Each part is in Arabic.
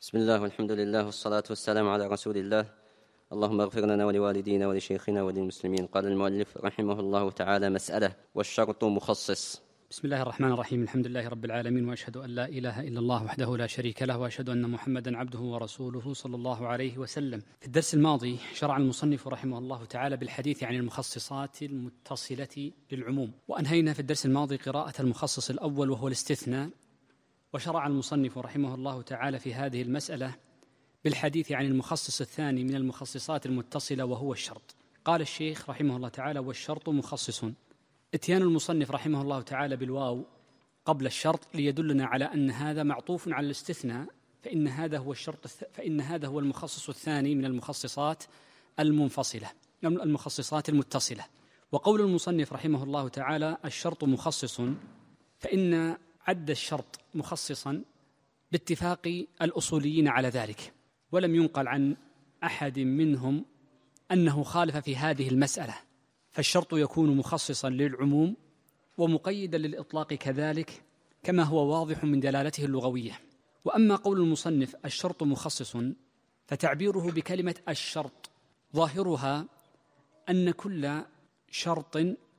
بسم الله والحمد لله والصلاة والسلام على رسول الله. اللهم اغفر لنا ولوالدينا ولشيخنا وللمسلمين. قال المؤلف رحمه الله تعالى: مسألة: والشرط مخصص. بسم الله الرحمن الرحيم. الحمد لله رب العالمين، وأشهد أن لا إله إلا الله وحده لا شريك له، وأشهد أن محمدا عبده ورسوله صلى الله عليه وسلم. في الدرس الماضي شرع المصنف رحمه الله تعالى بالحديث عن المخصصات المتصلة للعموم، وأنهينا في الدرس الماضي قراءة المخصص الأول وهو الاستثناء، وشرع المصنف رحمه الله تعالى في هذه المسألة بالحديث عن المخصص الثاني من المخصصات المتصلة وهو الشرط. قال الشيخ رحمه الله تعالى: والشرط مخصص. اتيان المصنف رحمه الله تعالى بالواو قبل الشرط ليدلنا على أن هذا معطوف على الاستثناء، فإن هذا هو المخصص الثاني من المخصصات المخصصات المتصلة. وقول المصنف رحمه الله تعالى: الشرط مخصص، فإن عد الشرط مخصصا باتفاق الأصوليين على ذلك، ولم ينقل عن أحد منهم أنه خالف في هذه المسألة، فالشرط يكون مخصصا للعموم ومقيدا للإطلاق كذلك، كما هو واضح من دلالته اللغوية. وأما قول المصنف الشرط مخصص، فتعبيره بكلمة الشرط ظاهرها أن كل شرط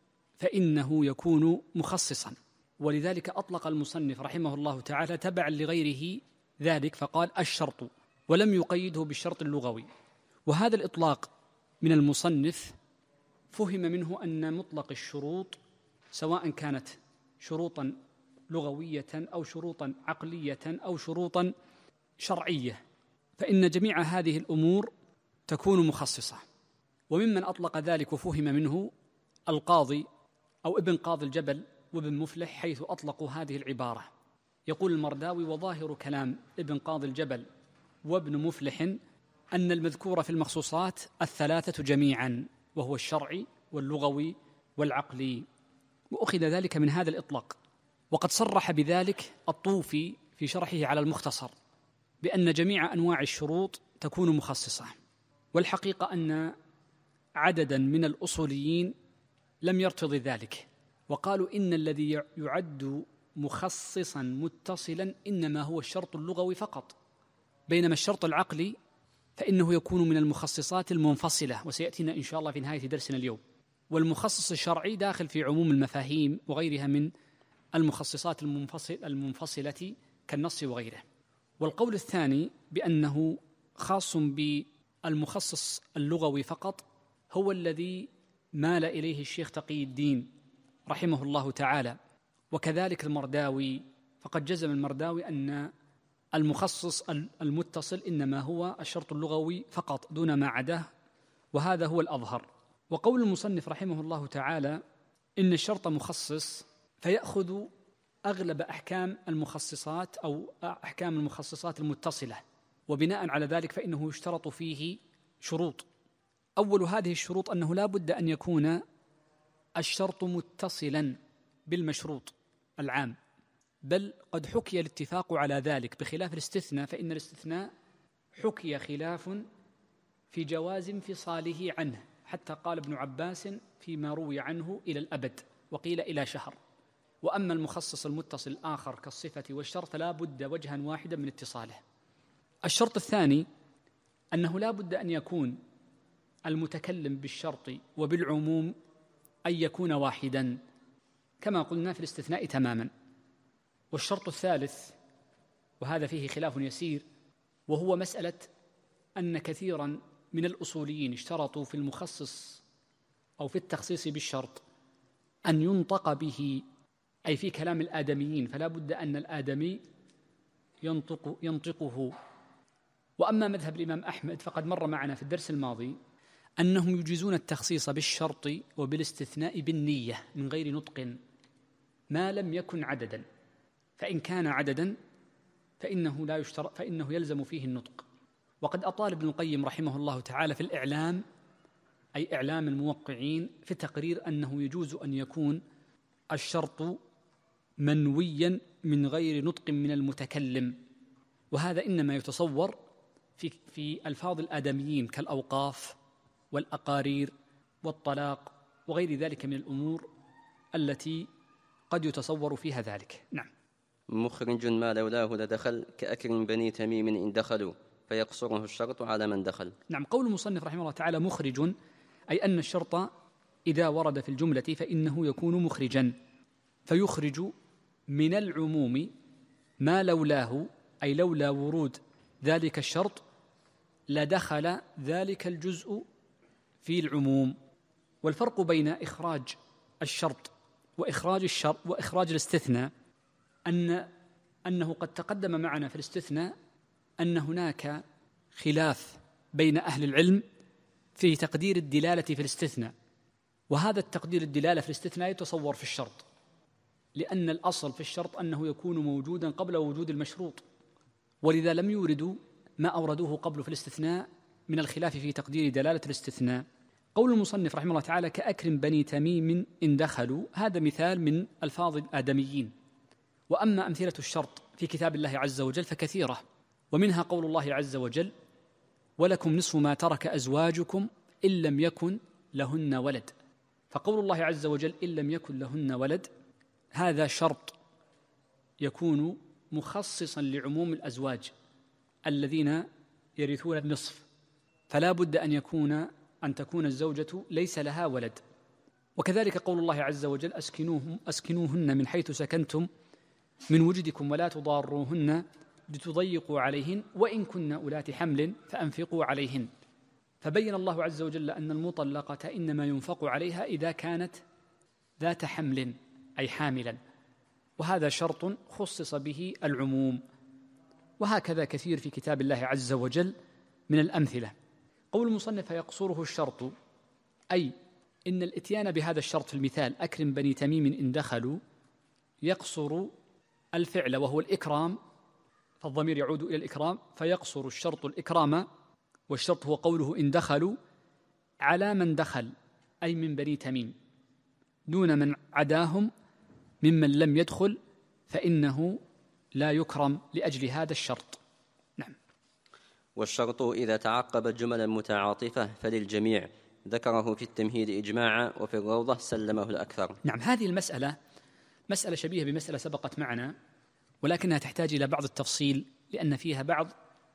فإنه يكون مخصصا، ولذلك أطلق المصنف رحمه الله تعالى تبعا لغيره ذلك فقال الشرط، ولم يقيده بالشرط اللغوي. وهذا الإطلاق من المصنف فهم منه أن مطلق الشروط سواء كانت شروطا لغوية أو شروطا عقلية أو شروطا شرعية، فإن جميع هذه الأمور تكون مخصصة. وممن أطلق ذلك وفهم منه القاضي أو ابن قاضي الجبل وابن مفلح، حيث أطلقوا هذه العبارة. يقول المرداوي: وظاهر كلام ابن قاضي الجبل وابن مفلح أن المذكور في المخصوصات الثلاثة جميعا، وهو الشرعي واللغوي والعقلي، وأخذ ذلك من هذا الإطلاق. وقد صرح بذلك الطوفي في شرحه على المختصر بأن جميع أنواع الشروط تكون مخصصة. والحقيقة أن عددا من الأصوليين لم يرتضي ذلك، وقالوا إن الذي يعد مخصصا متصلا إنما هو الشرط اللغوي فقط، بينما الشرط العقلي فإنه يكون من المخصصات المنفصلة، وسيأتينا إن شاء الله في نهاية درسنا اليوم. والمخصص الشرعي داخل في عموم المفاهيم وغيرها من المخصصات المنفصلة كالنص وغيره. والقول الثاني بأنه خاص بالمخصص اللغوي فقط هو الذي مال إليه الشيخ تقي الدين رحمه الله تعالى، وكذلك المرداوي، فقد جزم المرداوي أن المخصص المتصل إنما هو الشرط اللغوي فقط دون ما عداه، وهذا هو الأظهر. وقول المصنف رحمه الله تعالى إن الشرط مخصص، فيأخذ أغلب أحكام المخصصات أو أحكام المخصصات المتصلة، وبناء على ذلك فإنه يشترط فيه شروط. أول هذه الشروط أنه لا بد أن يكون الشرط متصلا بالمشروط العام، بل قد حكي الاتفاق على ذلك، بخلاف الاستثناء، فإن الاستثناء حكي خلاف في جواز انفصاله عنه، حتى قال ابن عباس فيما روي عنه إلى الأبد، وقيل إلى شهر. وأما المخصص المتصل الآخر كالصفة والشرط فلا بد وجها واحدا من اتصاله. الشرط الثاني أنه لا بد أن يكون المتكلم بالشرط وبالعموم أن يكون واحدا، كما قلنا في الاستثناء تماما. والشرط الثالث، وهذا فيه خلاف يسير، وهو مسألة أن كثيرا من الأصوليين اشترطوا في المخصص أو في التخصيص بالشرط أن ينطق به، أي في كلام الآدميين، فلا بد أن الآدمي ينطقه. وأما مذهب الإمام أحمد فقد مر معنا في الدرس الماضي أنهم يجيزون التخصيص بالشرط وبالاستثناء بالنية من غير نطق ما لم يكن عددا، فإن كان عددا فإنه لا يشترط، فإنه يلزم فيه النطق. وقد أطال ابن القيم رحمه الله تعالى في الإعلام، أي إعلام الموقعين، في تقرير أنه يجوز أن يكون الشرط منويا من غير نطق من المتكلم، وهذا إنما يتصور في ألفاظ الآدميين كالأوقاف والأقارير والطلاق وغير ذلك من الأمور التي قد يتصور فيها ذلك. نعم. مخرج ما لولاه لدخل كأكرم بني تميم إن دخلوا فيقصره الشرط على من دخل. نعم، قول المصنف رحمه الله تعالى مخرج، أي أن الشرط إذا ورد في الجملة فإنه يكون مخرجا، فيخرج من العموم ما لولاه، أي لولا ورود ذلك الشرط لدخل ذلك الجزء في العموم. والفرق بين إخراج الشرط وإخراج الاستثناء أنه قد تقدم معنا في الاستثناء أن هناك خلاف بين أهل العلم في تقدير الدلالة في الاستثناء، وهذا التقدير الدلالة في الاستثناء يتصور في الشرط، لأن الأصل في الشرط أنه يكون موجودا قبل وجود المشروط، ولذا لم يوردوا ما أوردوه قبل في الاستثناء من الخلاف في تقدير دلالة الاستثناء. قول المصنف رحمه الله تعالى كأكرم بني تميم إن دخلوا، هذا مثال من ألفاظ الآدميين. وأما أمثلة الشرط في كتاب الله عز وجل فكثيرة، ومنها قول الله عز وجل ولكم نصف ما ترك أزواجكم إن لم يكن لهن ولد. فقول الله عز وجل إن لم يكن لهن ولد هذا شرط يكون مخصصا لعموم الأزواج الذين يرثون النصف، فلا بد أن تكون الزوجة ليس لها ولد. وكذلك قول الله عز وجل أسكنوهن من حيث سكنتم من وجدكم ولا تضاروهن لتضيقوا عليهن وإن كن أولات حمل فأنفقوا عليهن. فبين الله عز وجل أن المطلقة إنما ينفق عليها إذا كانت ذات حمل أي حاملا، وهذا شرط خصص به العموم. وهكذا كثير في كتاب الله عز وجل من الأمثلة. قول المصنف يقصره الشرط، أي إن الإتيان بهذا الشرط في المثال أكرم بني تميم إن دخلوا يقصر الفعل وهو الإكرام، فالضمير يعود إلى الإكرام، فيقصر الشرط الإكرام، والشرط هو قوله إن دخلوا على من دخل أي من بني تميم، دون من عداهم ممن لم يدخل فإنه لا يكرم لأجل هذا الشرط. نعم. والشرط إذا تعقب جملا متعاطفة فللجميع، ذكره في التمهيد إجماعا وفي الروضة سلمه الأكثر. نعم، هذه المسألة مسألة شبيهة بمسألة سبقت معنا، ولكنها تحتاج إلى بعض التفصيل لأن فيها بعض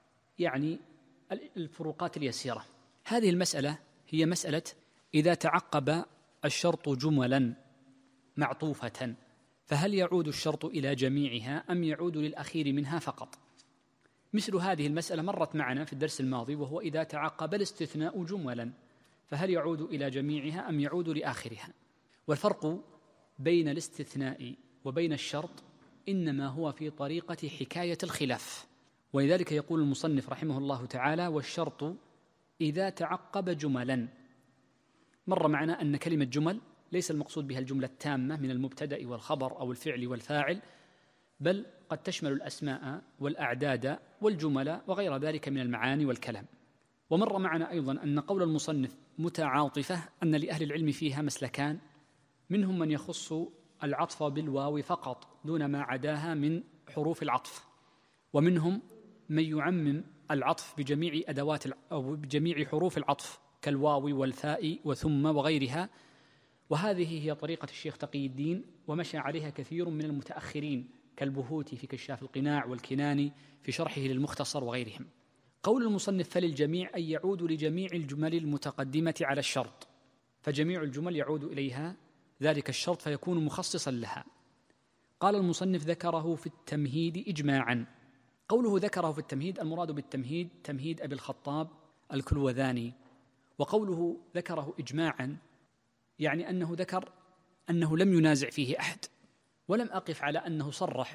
الفروقات اليسيرة. هذه المسألة هي مسألة إذا تعقب الشرط جملا معطوفة فهل يعود الشرط إلى جميعها أم يعود للأخير منها فقط؟ مثل هذه المسألة مرت معنا في الدرس الماضي، وهو إذا تعقب الاستثناء جملا فهل يعود إلى جميعها أم يعود لآخرها؟ والفرق بين الاستثناء وبين الشرط إنما هو في طريقة حكاية الخلاف. ولذلك يقول المصنف رحمه الله تعالى والشرط إذا تعقب جملا. مر معنا أن كلمة جمل ليس المقصود بها الجملة التامة من المبتدأ والخبر أو الفعل والفاعل، بل قد تشمل الأسماء والأعداد والجمل وغير ذلك من المعاني والكلام. ومر معنا أيضا أن قول المصنف متعاطفة أن لأهل العلم فيها مسلكان، منهم من يخص العطف بالواو فقط دون ما عداها من حروف العطف، ومنهم من يعمم العطف بجميع أدوات أو بجميع حروف العطف كالواو والفاء وثم وغيرها. وهذه هي طريقة الشيخ تقي الدين، ومشى عليها كثير من المتأخرين كالبهوتي في كشاف القناع والكناني في شرحه للمختصر وغيرهم. قول المصنف فللجميع أي يعود لجميع الجمل المتقدمة على الشرط، فجميع الجمل يعود إليها ذلك الشرط فيكون مخصصا لها. قال المصنف ذكره في التمهيد إجماعا. قوله ذكره في التمهيد المراد بالتمهيد تمهيد أبي الخطاب الكلوذاني، وقوله ذكره إجماعا يعني أنه ذكر أنه لم ينازع فيه أحد، ولم أقف على أنه صرح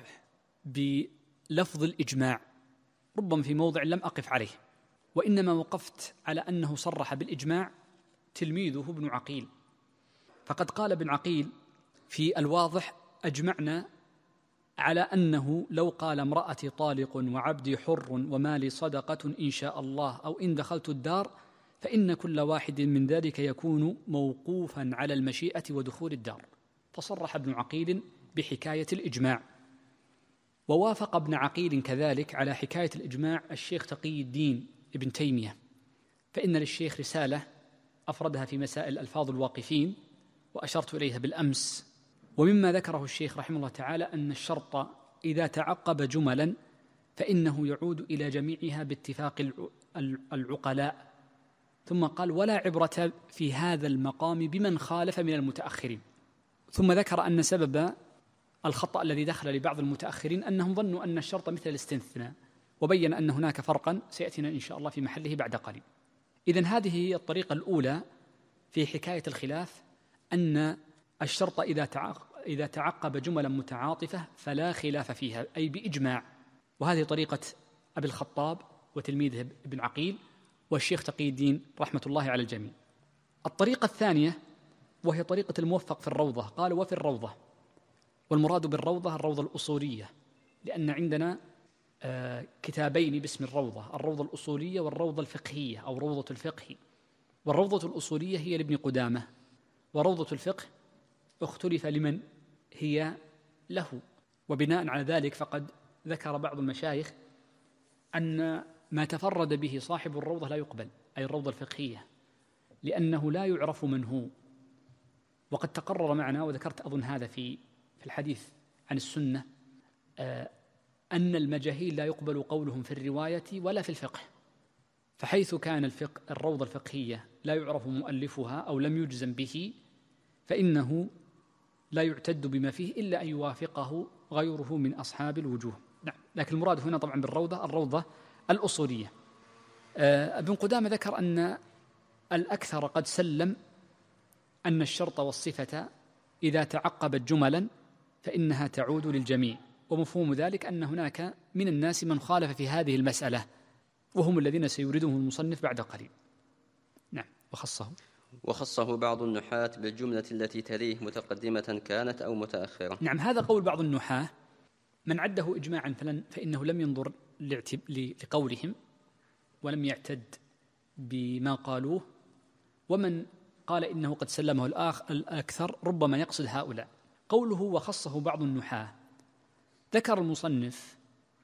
بلفظ الإجماع، ربما في موضع لم أقف عليه، وإنما وقفت على أنه صرح بالإجماع تلميذه ابن عقيل. فقد قال ابن عقيل في الواضح أجمعنا على أنه لو قال امرأتي طالق وعبدي حر ومالي صدقة إن شاء الله أو إن دخلت الدار فإن كل واحد من ذلك يكون موقوفا على المشيئة ودخول الدار. فصرح ابن عقيل بحكاية الإجماع. ووافق ابن عقيل كذلك على حكاية الإجماع الشيخ تقي الدين ابن تيمية، فإن للشيخ رسالة أفردها في مسائل ألفاظ الواقفين وأشرت إليها بالأمس. ومما ذكره الشيخ رحمه الله تعالى أن الشرط إذا تعقب جملا فإنه يعود إلى جميعها باتفاق العقلاء. ثم قال: ولا عبرة في هذا المقام بمن خالف من المتأخرين. ثم ذكر أن سبب الخطأ الذي دخل لبعض المتأخرين أنهم ظنوا أن الشرط مثل الاستثناء، وبين أن هناك فرقا سيأتينا إن شاء الله في محله بعد قليل. إذن هذه هي الطريقة الأولى في حكاية الخلاف، أن الشرط إذا تعقب جملا متعاطفة فلا خلاف فيها، أي بإجماع. وهذه طريقة أبي الخطاب وتلميذه ابن عقيل والشيخ تقي الدين رحمة الله على الجميع. الطريقة الثانية وهي طريقة الموفق في الروضة، قال: وفي الروضة، والمراد بالروضة الروضة الأصولية، لأن عندنا كتابين باسم الروضة الأصولية والروضة الفقهية أو روضة الفقه. والروضة الأصولية هي لابن قدامة، وروضة الفقه اختلف لمن هي له. وبناء على ذلك فقد ذكر بعض المشايخ أن ما تفرد به صاحب الروضة لا يقبل، أي الروضة الفقهية، لأنه لا يعرف من هو. وقد تقرر معنا، وذكرت أظن هذا في الحديث عن السنة، أن المجاهيل لا يقبل قولهم في الرواية ولا في الفقه. فحيث كان الروضة الفقهية لا يعرف مؤلفها أو لم يجزم به، فإنه لا يعتد بما فيه إلا أن يوافقه غيره من أصحاب الوجوه. نعم. لكن المراد هنا طبعا بالروضة الروضة الأصولية. ابن قدامة ذكر أن الأكثر قد سلم أن الشرط والصفة إذا تعقبت جملا فإنها تعود للجميع، ومفهوم ذلك أن هناك من الناس من خالف في هذه المسألة، وهم الذين سيوردهم المصنف بعد قليل. نعم. وخصه بعض النحاة بالجملة التي تليه متقدمة كانت أو متأخرة. نعم، هذا قول بعض النحاة. من عده إجماعا فإنه لم ينظر لقولهم ولم يعتد بما قالوه، ومن قال إنه قد سلمه الأكثر ربما يقصد هؤلاء. قوله وخصه بعض النحاة، ذكر المصنف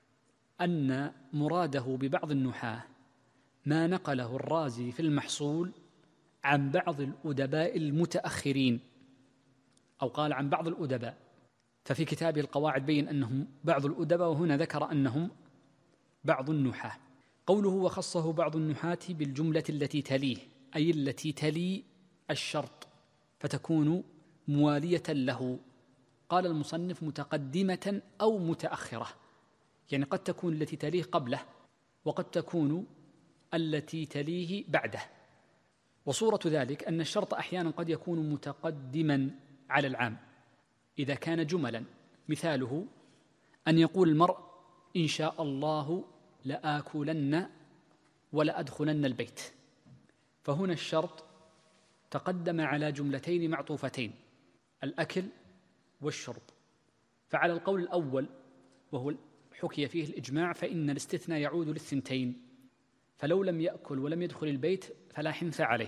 أن مراده ببعض النحاة ما نقله الرازي في المحصول عن بعض الأدباء المتأخرين، أو قال عن بعض الأدباء. ففي كتابه القواعد بين أنهم بعض الأدباء، وهنا ذكر أنهم بعض النحاة. قوله وخصه بعض النحاة بالجملة التي تليه، أي التي تلي الشرط فتكون موالية له. قال المصنف متقدمة أو متأخرة، يعني قد تكون التي تليه قبله وقد تكون التي تليه بعده. وصورة ذلك أن الشرط أحيانا قد يكون متقدما على العام إذا كان جملا. مثاله أن يقول المرء إن شاء الله لآكلن ولأدخلن البيت، فهنا الشرط تقدم على جملتين معطوفتين، الأكل والشرب. فعلى القول الأول وهو حكي فيه الإجماع فإن الاستثناء يعود للثنتين، فلو لم يأكل ولم يدخل البيت فلا حنث عليه.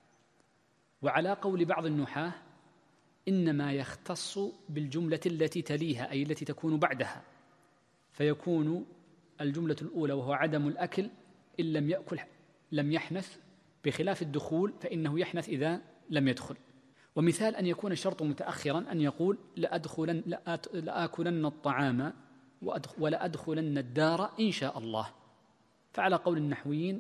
وعلى قول بعض النحاة إنما يختص بالجملة التي تليها، أي التي تكون بعدها، فيكون الجملة الأولى وهو عدم الأكل إن لم يأكل لم يحنث، بخلاف الدخول فإنه يحنث إذا لم يدخل. ومثال أن يكون الشرط متأخرا أن يقول لآكلن الطعام ولأدخلن الدار إن شاء الله. فعلى قول النحويين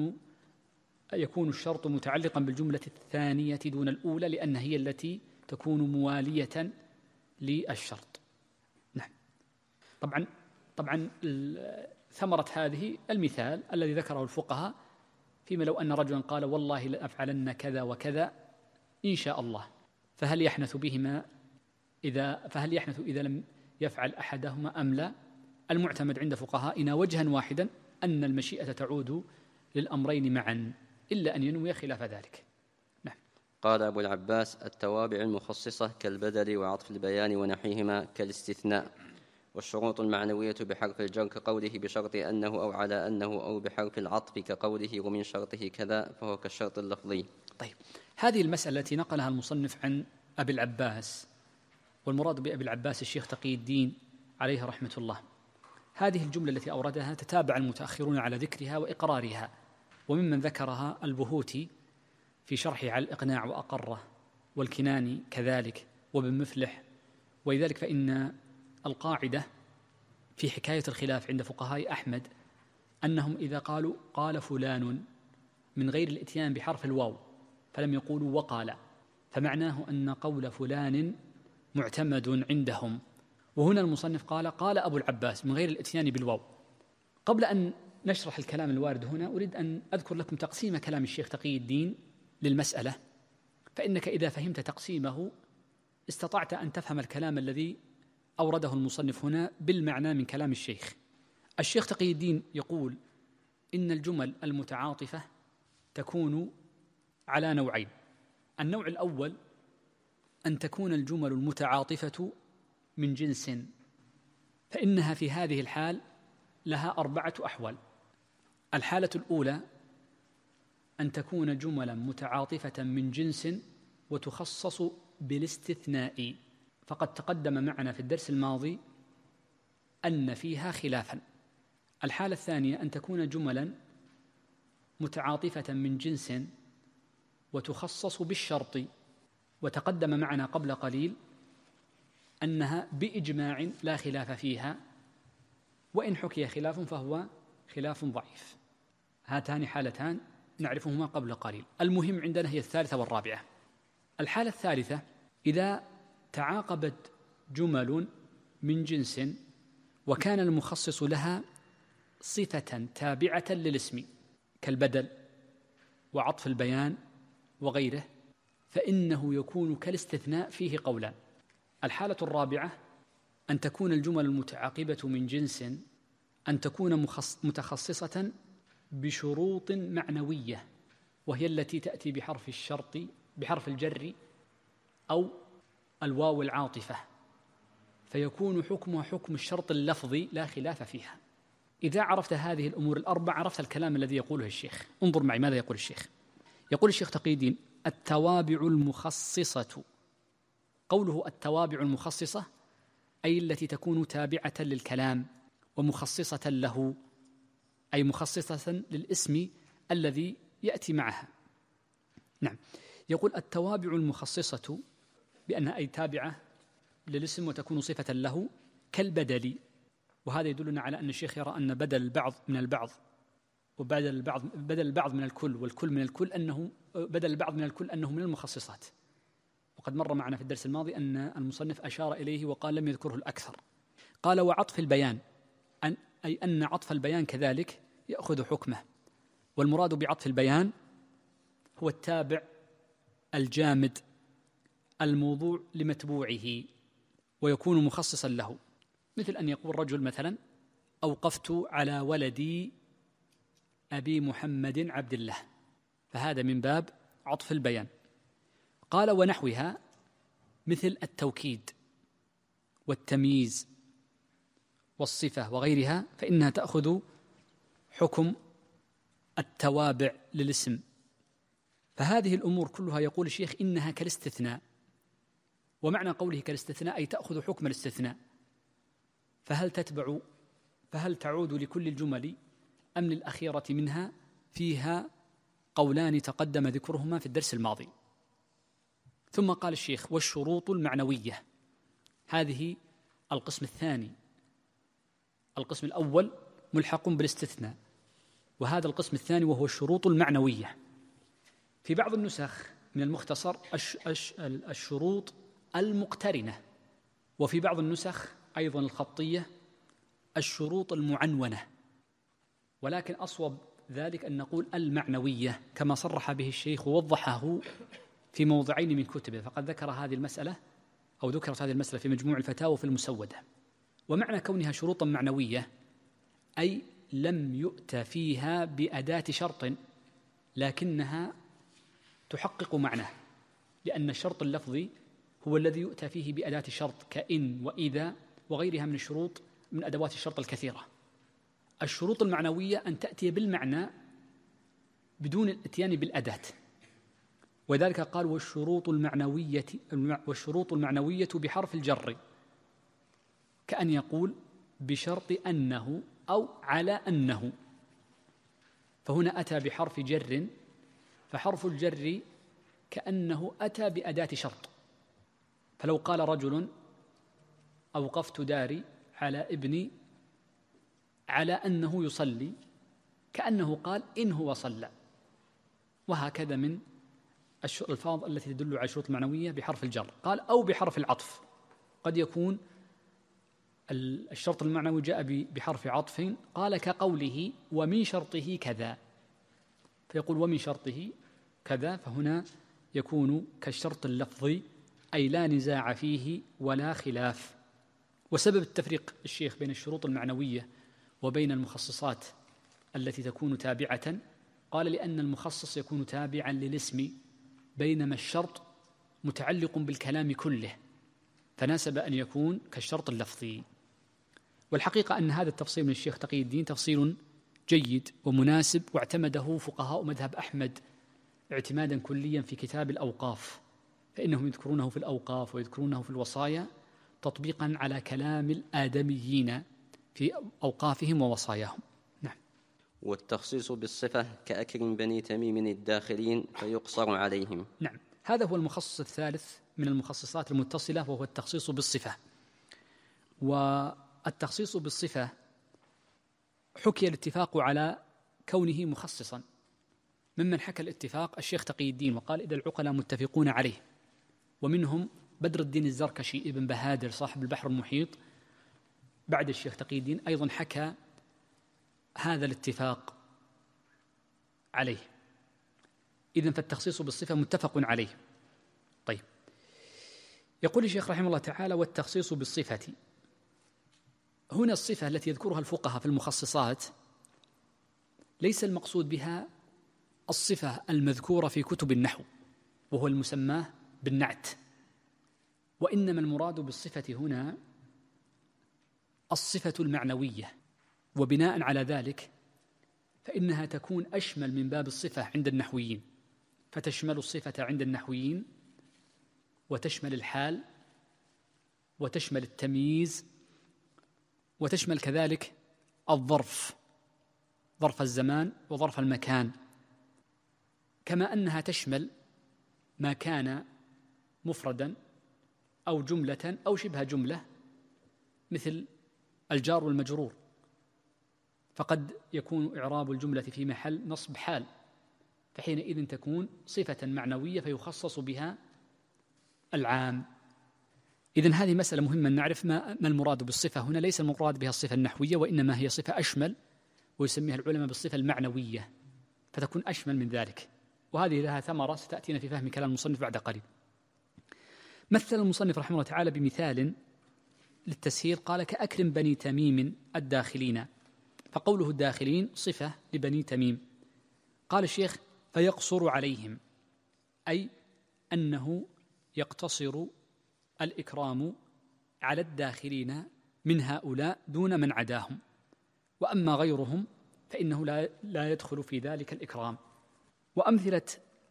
يكون الشرط متعلقا بالجملة الثانية دون الأولى، لأن هي التي تكون موالية للشرط. نعم. طبعا ثمرة هذه المثال الذي ذكره الفقهاء فيما لو أن رجلا قال والله لأفعلن كذا وكذا إن شاء الله، فهل يحنث إذا لم يفعل أحدهما أم لا؟ المعتمد عند فقهائنا وجها واحدا أن المشيئة تعود للأمرين معا، إلا أن ينوي خلاف ذلك. نعم. قال أبو العباس التوابع المخصصة كالبدل وعطف البيان ونحيهما كالاستثناء، والشروط المعنوية بحرف الجر كقوله بشرط أنه أو على أنه، أو بحرف العطف كقوله ومن شرطه كذا، فهو كالشرط اللفظي. طيب، هذه المسألة التي نقلها المصنف عن أبي العباس، والمراد بأبي العباس الشيخ تقي الدين عليه رحمة الله، هذه الجملة التي أوردها تتابع المتأخرون على ذكرها وإقرارها، وممن ذكرها البهوتي في شرحه على الإقناع وأقره، والكناني كذلك، وابن مفلح. ولذلك فإن القاعدة في حكاية الخلاف عند فقهاء أحمد أنهم إذا قالوا قال فلان من غير الإتيان بحرف الواو فلم يقولوا وقال، فمعناه أن قول فلان معتمد عندهم. وهنا المصنف قال أبو العباس من غير الإتيان بالواو. قبل أن نشرح الكلام الوارد هنا أريد أن أذكر لكم تقسيم كلام الشيخ تقي الدين للمسألة، فإنك إذا فهمت تقسيمه استطعت أن تفهم الكلام الذي أورده المصنف هنا بالمعنى من كلام الشيخ. الشيخ تقي الدين يقول إن الجمل المتعاطفة تكون على نوعين. النوع الأول أن تكون الجمل المتعاطفة من جنس، فإنها في هذه الحال لها 4 أحوال. الحالة الأولى أن تكون جملا متعاطفة من جنس وتخصص بالاستثناء، فقد تقدم معنا في الدرس الماضي أن فيها خلافا. الحالة الثانية أن تكون جملا متعاطفة من جنس وتخصص بالشرط، وتقدم معنا قبل قليل أنها بإجماع لا خلاف فيها، وإن حكي خلاف فهو خلاف ضعيف. هاتان حالتان نعرفهما قبل قليل. المهم عندنا هي الثالثة والرابعة. الحالة الثالثة إذا تعاقبت جمل من جنس وكان المخصص لها صفة تابعة للاسم كالبدل وعطف البيان وغيره، فإنه يكون كالاستثناء فيه قولان. الحالة الرابعة أن تكون الجمل المتعاقبة من جنس أن تكون متخصصة بشروط معنوية، وهي التي تأتي بحرف الشرط بحرف الجر أو الواو العاطفة، فيكون حكمها حكم الشرط اللفظي لا خلاف فيها. إذا عرفت هذه الأمور ال4 عرفت الكلام الذي يقوله الشيخ. انظر معي ماذا يقول الشيخ. يقول الشيخ تقي الدين التوابع المخصصة. قوله التوابع المخصصة أي التي تكون تابعة للكلام ومخصصة له، أي مخصصة للاسم الذي يأتي معها. نعم، يقول التوابع المخصصة بأنها أي تابعة للاسم وتكون صفة له كالبدل. وهذا يدلنا على أن الشيخ يرى أن بدل البعض من البعض بدل البعض من الكل والكل من الكل أنه بدل البعض من الكل أنه من المخصصات. وقد مر معنا في الدرس الماضي أن المصنف أشار إليه وقال لم يذكره الأكثر. قال وعطف البيان أي أن عطف البيان كذلك يأخذ حكمه. والمراد بعطف البيان هو التابع الجامد الموضوع لمتبوعه ويكون مخصصا له، مثل أن يقول رجل مثلا أوقفت على ولدي أبي محمد عبد الله، فهذا من باب عطف البيان. قال ونحوها مثل التوكيد والتمييز والصفة وغيرها، فإنها تأخذ حكم التوابع للاسم. فهذه الأمور كلها يقول الشيخ إنها كالاستثناء، ومعنى قوله كالاستثناء أي تأخذ حكم الاستثناء. فهل تعود لكل الجمل أم للأخيرة منها؟ فيها قولان تقدم ذكرهما في الدرس الماضي. ثم قال الشيخ والشروط المعنوية، هذه القسم الثاني. القسم الأول ملحق بالاستثناء، وهذا القسم الثاني وهو الشروط المعنوية. في بعض النسخ من المختصر الشروط المقترنة، وفي بعض النسخ أيضا الخطية الشروط المعنونة، ولكن أصوب ذلك أن نقول المعنوية كما صرح به الشيخ ووضحه في موضعين من كتبه، فقد ذكر هذه المسألة أو ذكرت هذه المسألة في مجموع الفتاوى في المسودة. ومعنى كونها شروطا معنوية أي لم يؤت فيها بأداة شرط، لكنها تحقق معناه، لأن الشرط اللفظي هو الذي يؤتى فيه بأداة شرط كإن وإذا وغيرها من الشروط من أدوات الشرط الكثيرة. الشروط المعنوية أن تأتي بالمعنى بدون الاتيان بالأداة، وذلك قال والشروط المعنوية بحرف الجر، كأن يقول بشرط أنه أو على أنه، فهنا أتى بحرف جر، فحرف الجر كأنه أتى بأداة شرط. فلو قال رجل أوقفت داري على ابن على أنه يصلي، كأنه قال إن هو صلى. وهكذا من الألفاظ التي تدل على الشروط المعنوية بحرف الجر. قال أو بحرف العطف، قد يكون الشرط المعنوي جاء بحرف عطف، قال كقوله ومن شرطه كذا، فيقول ومن شرطه كذا، فهنا يكون كالشرط اللفظي، أي لا نزاع فيه ولا خلاف. وسبب التفريق الشيخ بين الشروط المعنوية وبين المخصصات التي تكون تابعة، قال لأن المخصص يكون تابعا للاسم، بينما الشرط متعلق بالكلام كله، فناسب أن يكون كالشرط اللفظي. والحقيقة أن هذا التفصيل من الشيخ تقي الدين تفصيل جيد ومناسب، واعتمده فقهاء مذهب أحمد اعتمادا كليا في كتاب الأوقاف، فإنهم يذكرونه في الأوقاف ويذكرونه في الوصايا تطبيقا على كلام الآدميين في أوقافهم ووصاياهم. نعم. والتخصيص بالصفة كأكرم بني تميم الداخلين فيقصر عليهم. نعم، هذا هو المخصص الثالث من المخصصات المتصلة، وهو التخصيص بالصفة. والتخصيص بالصفة حكي الاتفاق على كونه مخصصا، ممن حكى الاتفاق الشيخ تقي الدين وقال إذا العقلاء متفقون عليه، ومنهم بدر الدين الزركشي ابن بهادر صاحب البحر المحيط بعد الشيخ تقي الدين أيضا حكى هذا الاتفاق عليه. إذن فالتخصيص بالصفة متفق عليه. طيب، يقول الشيخ رحمه الله تعالى والتخصيص بالصفة، هنا الصفة التي يذكرها الفقهاء في المخصصات ليس المقصود بها الصفة المذكورة في كتب النحو وهو المسمى بالنعت، وإنما المراد بالصفة هنا الصفة المعنوية. وبناء على ذلك فإنها تكون أشمل من باب الصفة عند النحويين، فتشمل الصفة عند النحويين وتشمل الحال وتشمل التمييز وتشمل كذلك الظرف، ظرف الزمان وظرف المكان، كما أنها تشمل ما كان مفردا أو جملة أو شبه جملة، مثل الجار والمجرور، فقد يكون إعراب الجملة في محل نصب حال، فحينئذ تكون صفة معنوية فيخصص بها العام. إذن هذه مسألة مهمة نعرف ما المراد بالصفة هنا. ليس المراد بها الصفة النحوية، وإنما هي صفة أشمل، ويسميها العلماء بالصفة المعنوية، فتكون أشمل من ذلك. وهذه لها ثمرة ستأتينا في فهم كلام المصنف بعد قليل. مثل المصنف رحمه الله تعالى بمثال للتسهيل، قال كأكرم بني تميم الداخلين، فقوله الداخلين صفة لبني تميم. قال الشيخ فيقصر عليهم، أي أنه يقتصر الإكرام على الداخلين من هؤلاء دون من عداهم، وأما غيرهم فإنه لا يدخل في ذلك الإكرام. وأمثلة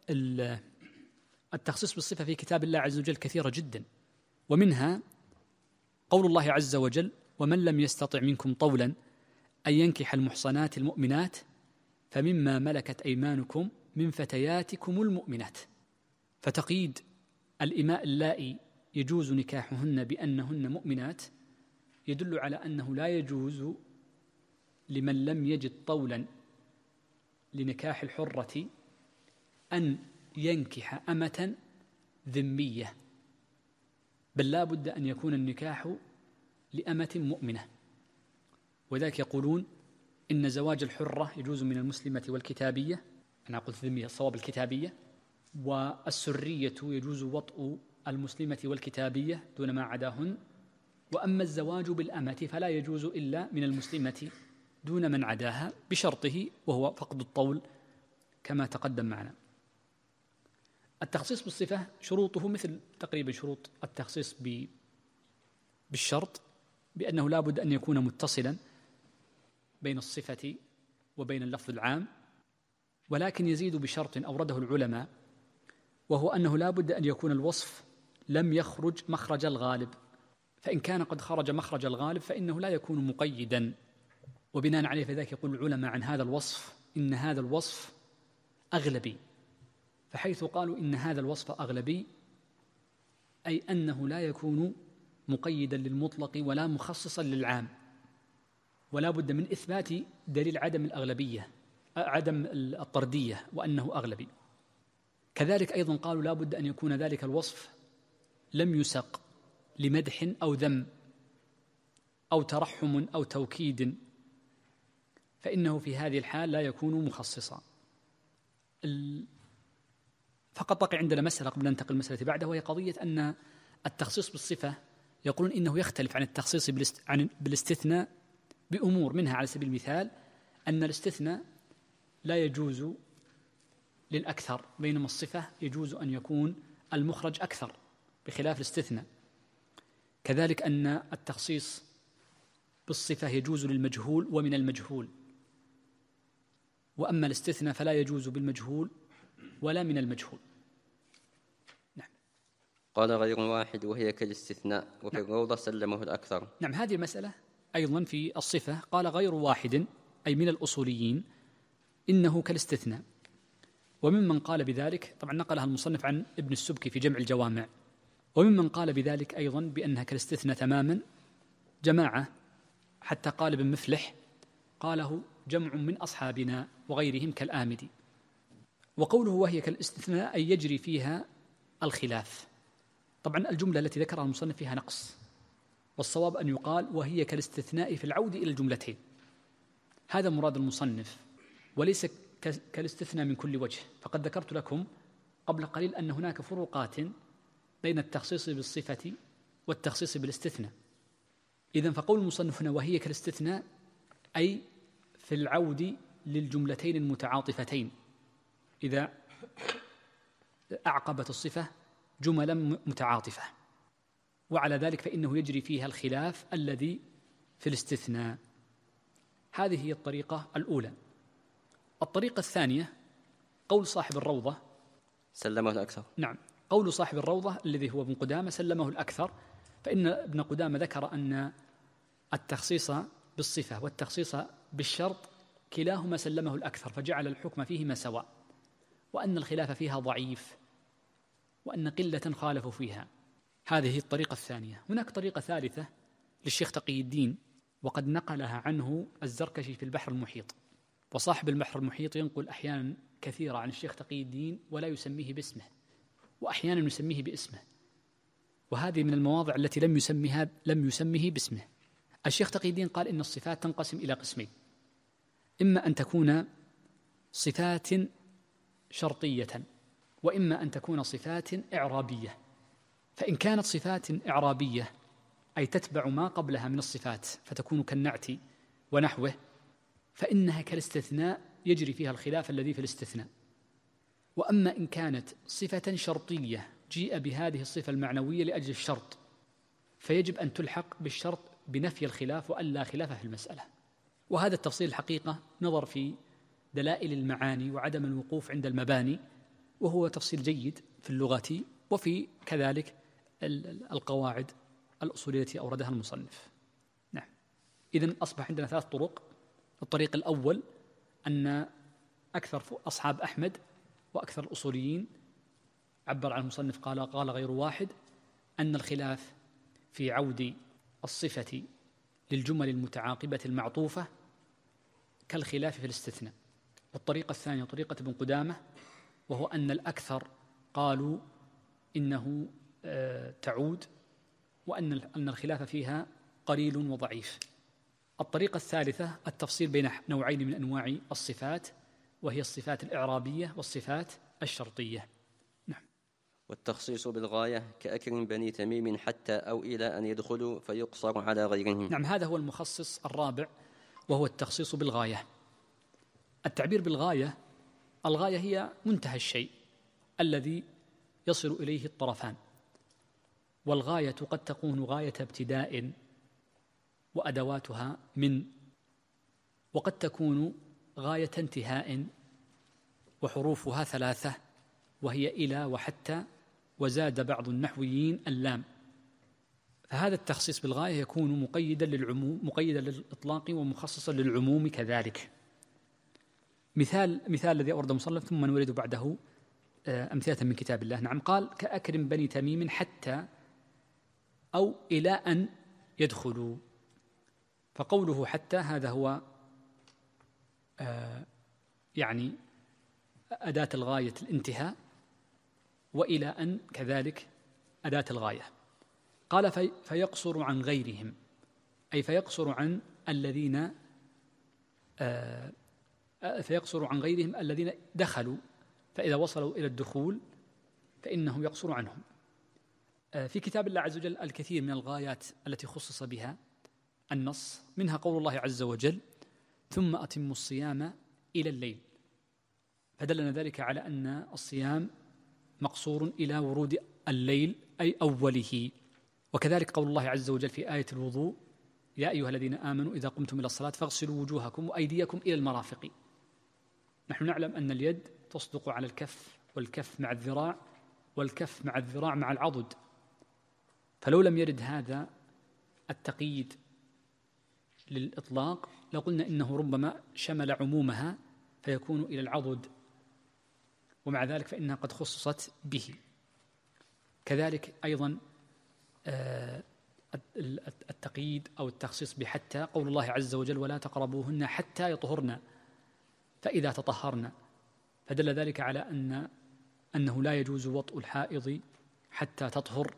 التخصيص بالصفة في كتاب الله عز وجل كثيرة جدا، ومنها قول الله عز وجل ومن لم يستطع منكم طولا أن ينكح المحصنات المؤمنات فمما ملكت أيمانكم من فتياتكم المؤمنات، فتقييد الإماء اللائي يجوز نكاحهن بأنهن مؤمنات يدل على أنه لا يجوز لمن لم يجد طولا لنكاح الحرة أن ينكح أمة ذمية، بل لا بد أن يكون النكاح لأمة مؤمنة. وذلك يقولون إن زواج الحرة يجوز من المسلمة والكتابية، أنا قلت ذمية الصواب الكتابية، والسرية يجوز وطء المسلمة والكتابية دون ما عداهن، وأما الزواج بالأمة فلا يجوز إلا من المسلمة دون من عداها بشرطه وهو فقد الطول كما تقدم معنا. التخصيص بالصفة شروطه مثل تقريبا شروط التخصيص بالشرط، بأنه لا بد أن يكون متصلا بين الصفة وبين اللفظ العام، ولكن يزيد بشرط أورده العلماء، وهو أنه لا بد أن يكون الوصف لم يخرج مخرج الغالب، فإن كان قد خرج مخرج الغالب فإنه لا يكون مقيدا. وبناء عليه فذلك يقول العلماء عن هذا الوصف إن هذا الوصف أغلبي، فحيث قالوا إن هذا الوصف أغلبي أي أنه لا يكون مقيدا للمطلق ولا مخصصا للعام، ولا بد من إثبات دليل عدم الطردية وأنه أغلبي. كذلك أيضا قالوا لا بد أن يكون ذلك الوصف لم يسق لمدح أو ذم أو ترحم أو توكيد، فإنه في هذه الحال لا يكون مخصصا. فقط بقي عندنا مسألة قبل أن ننتقل المسألة بعدها، وهي قضية أن التخصيص بالصفة يقولون إنه يختلف عن التخصيص بالاستثناء بأمور، منها على سبيل المثال أن الاستثناء لا يجوز للأكثر، بينما الصفة يجوز أن يكون المخرج أكثر بخلاف الاستثناء. كذلك أن التخصيص بالصفة يجوز للمجهول ومن المجهول، وأما الاستثناء فلا يجوز بالمجهول ولا من المجهول. نعم. قال غير واحد وهي كالاستثناء، وفي الروضة سلمه الأكثر. نعم، هذه المسألة أيضا في الصفة قال غير واحد أي من الأصوليين إنه كالاستثناء، وممن قال بذلك طبعا نقلها المصنف عن ابن السبكي في جمع الجوامع، وممن قال بذلك أيضا بأنها كالاستثناء تماما جماعة، حتى قال ابن مفلح قاله جمع من أصحابنا وغيرهم كالآمدي. وقوله وهي كالاستثناء أي يجري فيها الخلاف. طبعا الجملة التي ذكرها المصنف فيها نقص، والصواب أن يقال وهي كالاستثناء في العود إلى الجملتين، هذا مراد المصنف، وليس كالاستثناء من كل وجه. فقد ذكرت لكم قبل قليل أن هناك فروقات بين التخصيص بالصفة والتخصيص بالاستثناء. إذن فقول المصنف هنا وهي كالاستثناء أي في العود للجملتين المتعاطفتين، إذا أعقبت الصفة جملا متعاطفة، وعلى ذلك فإنه يجري فيها الخلاف الذي في الاستثناء. هذه هي الطريقة الأولى. الطريقة الثانية قول صاحب الروضة سلمه الأكثر. نعم، قول صاحب الروضة الذي هو ابن قدامة سلمه الأكثر، فإن ابن قدامة ذكر أن التخصيص بالصفة والتخصيص بالشرط كلاهما سلمه الأكثر، فجعل الحكم فيهما سواء، وأن الخلاف فيها ضعيف، وأن قلة خالفوا فيها. هذه الطريقة الثانية. هناك طريقة ثالثة للشيخ تقي الدين، وقد نقلها عنه الزركشي في البحر المحيط، وصاحب البحر المحيط ينقل أحيانا كثيرة عن الشيخ تقي الدين ولا يسميه باسمه، وأحيانا يسميه باسمه، وهذه من المواضع التي لم يسميه باسمه. الشيخ تقي الدين قال إن الصفات تنقسم إلى قسمين، إما أن تكون صفات شرطية، وإما أن تكون صفات إعرابية. فإن كانت صفات إعرابية أي تتبع ما قبلها من الصفات فتكون كالنعت ونحوه، فإنها كالاستثناء يجري فيها الخلاف الذي في الاستثناء. وأما إن كانت صفة شرطية جيء بهذه الصفة المعنوية لأجل الشرط، فيجب أن تلحق بالشرط بنفي الخلاف وألا خلاف في المسألة. وهذا التفصيل الحقيقة نظر في دلائل المعاني وعدم الوقوف عند المباني، وهو تفصيل جيد في اللغة وفي كذلك القواعد الأصولية التي أوردها المصنف. نعم. إذن أصبح عندنا 3 طرق. الطريق الأول أن أكثر أصحاب أحمد وأكثر الأصوليين عبر عن المصنف قال غير واحد أن الخلاف في عود الصفة للجمل المتعاقبة المعطوفة كالخلاف في الاستثناء. والطريقة الثانية طريقة ابن قدامة، وهو أن الأكثر قالوا إنه تعود، وأن الخلاف فيها قليل وضعيف. الطريقة الثالثة التفصيل بين نوعين من أنواع الصفات، وهي الصفات الإعرابية والصفات الشرطية. نعم. والتخصيص بالغاية كأكرم بني تميم حتى أو إلى أن يدخلوا فيقصر على غيرهم. نعم، هذا هو المخصص الرابع، وهو التخصيص بالغاية. التعبير بالغاية، الغاية هي منتهى الشيء الذي يصل إليه الطرفان، والغاية قد تكون غاية ابتداء وأدواتها من، وقد تكون غاية انتهاء وحروفها 3، وهي إلى وحتى، وزاد بعض النحويين اللام. فهذا التخصيص بالغاية يكون مقيدا للعموم، مقيدا للإطلاق، ومخصصا للعموم كذلك. مثال الذي أورده مصنف، ثم نورد بعده أمثلة من كتاب الله. نعم، قال كأكرم بني تميم حتى أو إلى أن يدخلوا. فقوله حتى هذا هو يعني أداة الغاية الانتهاء، وإلى أن كذلك أداة الغاية. قال فيقصر عن غيرهم، أي فيقصر عن الذين دخلوا، فإذا وصلوا إلى الدخول فإنه يقصر عنهم. في كتاب الله عز وجل الكثير من الغايات التي خصص بها النص، منها قول الله عز وجل ثم أتموا الصيام إلى الليل، فدلنا ذلك على أن الصيام مقصور إلى ورود الليل أي أوله. وكذلك قول الله عز وجل في آية الوضوء يا أيها الذين آمنوا إذا قمتم إلى الصلاة فاغسلوا وجوهكم وأيديكم إلى المرافق. نحن نعلم أن اليد تصدق على الكف، والكف مع الذراع، والكف مع الذراع مع العضد، فلو لم يرد هذا التقييد للإطلاق لقلنا إنه ربما شمل عمومها فيكون إلى العضد، ومع ذلك فإنها قد خصصت به. كذلك أيضا التقييد أو التخصيص بحتى قول الله عز وجل ولا تقربوهن حتى يطهرن فإذا تطهرن، فدل ذلك على أنه لا يجوز وطء الحائض حتى تطهر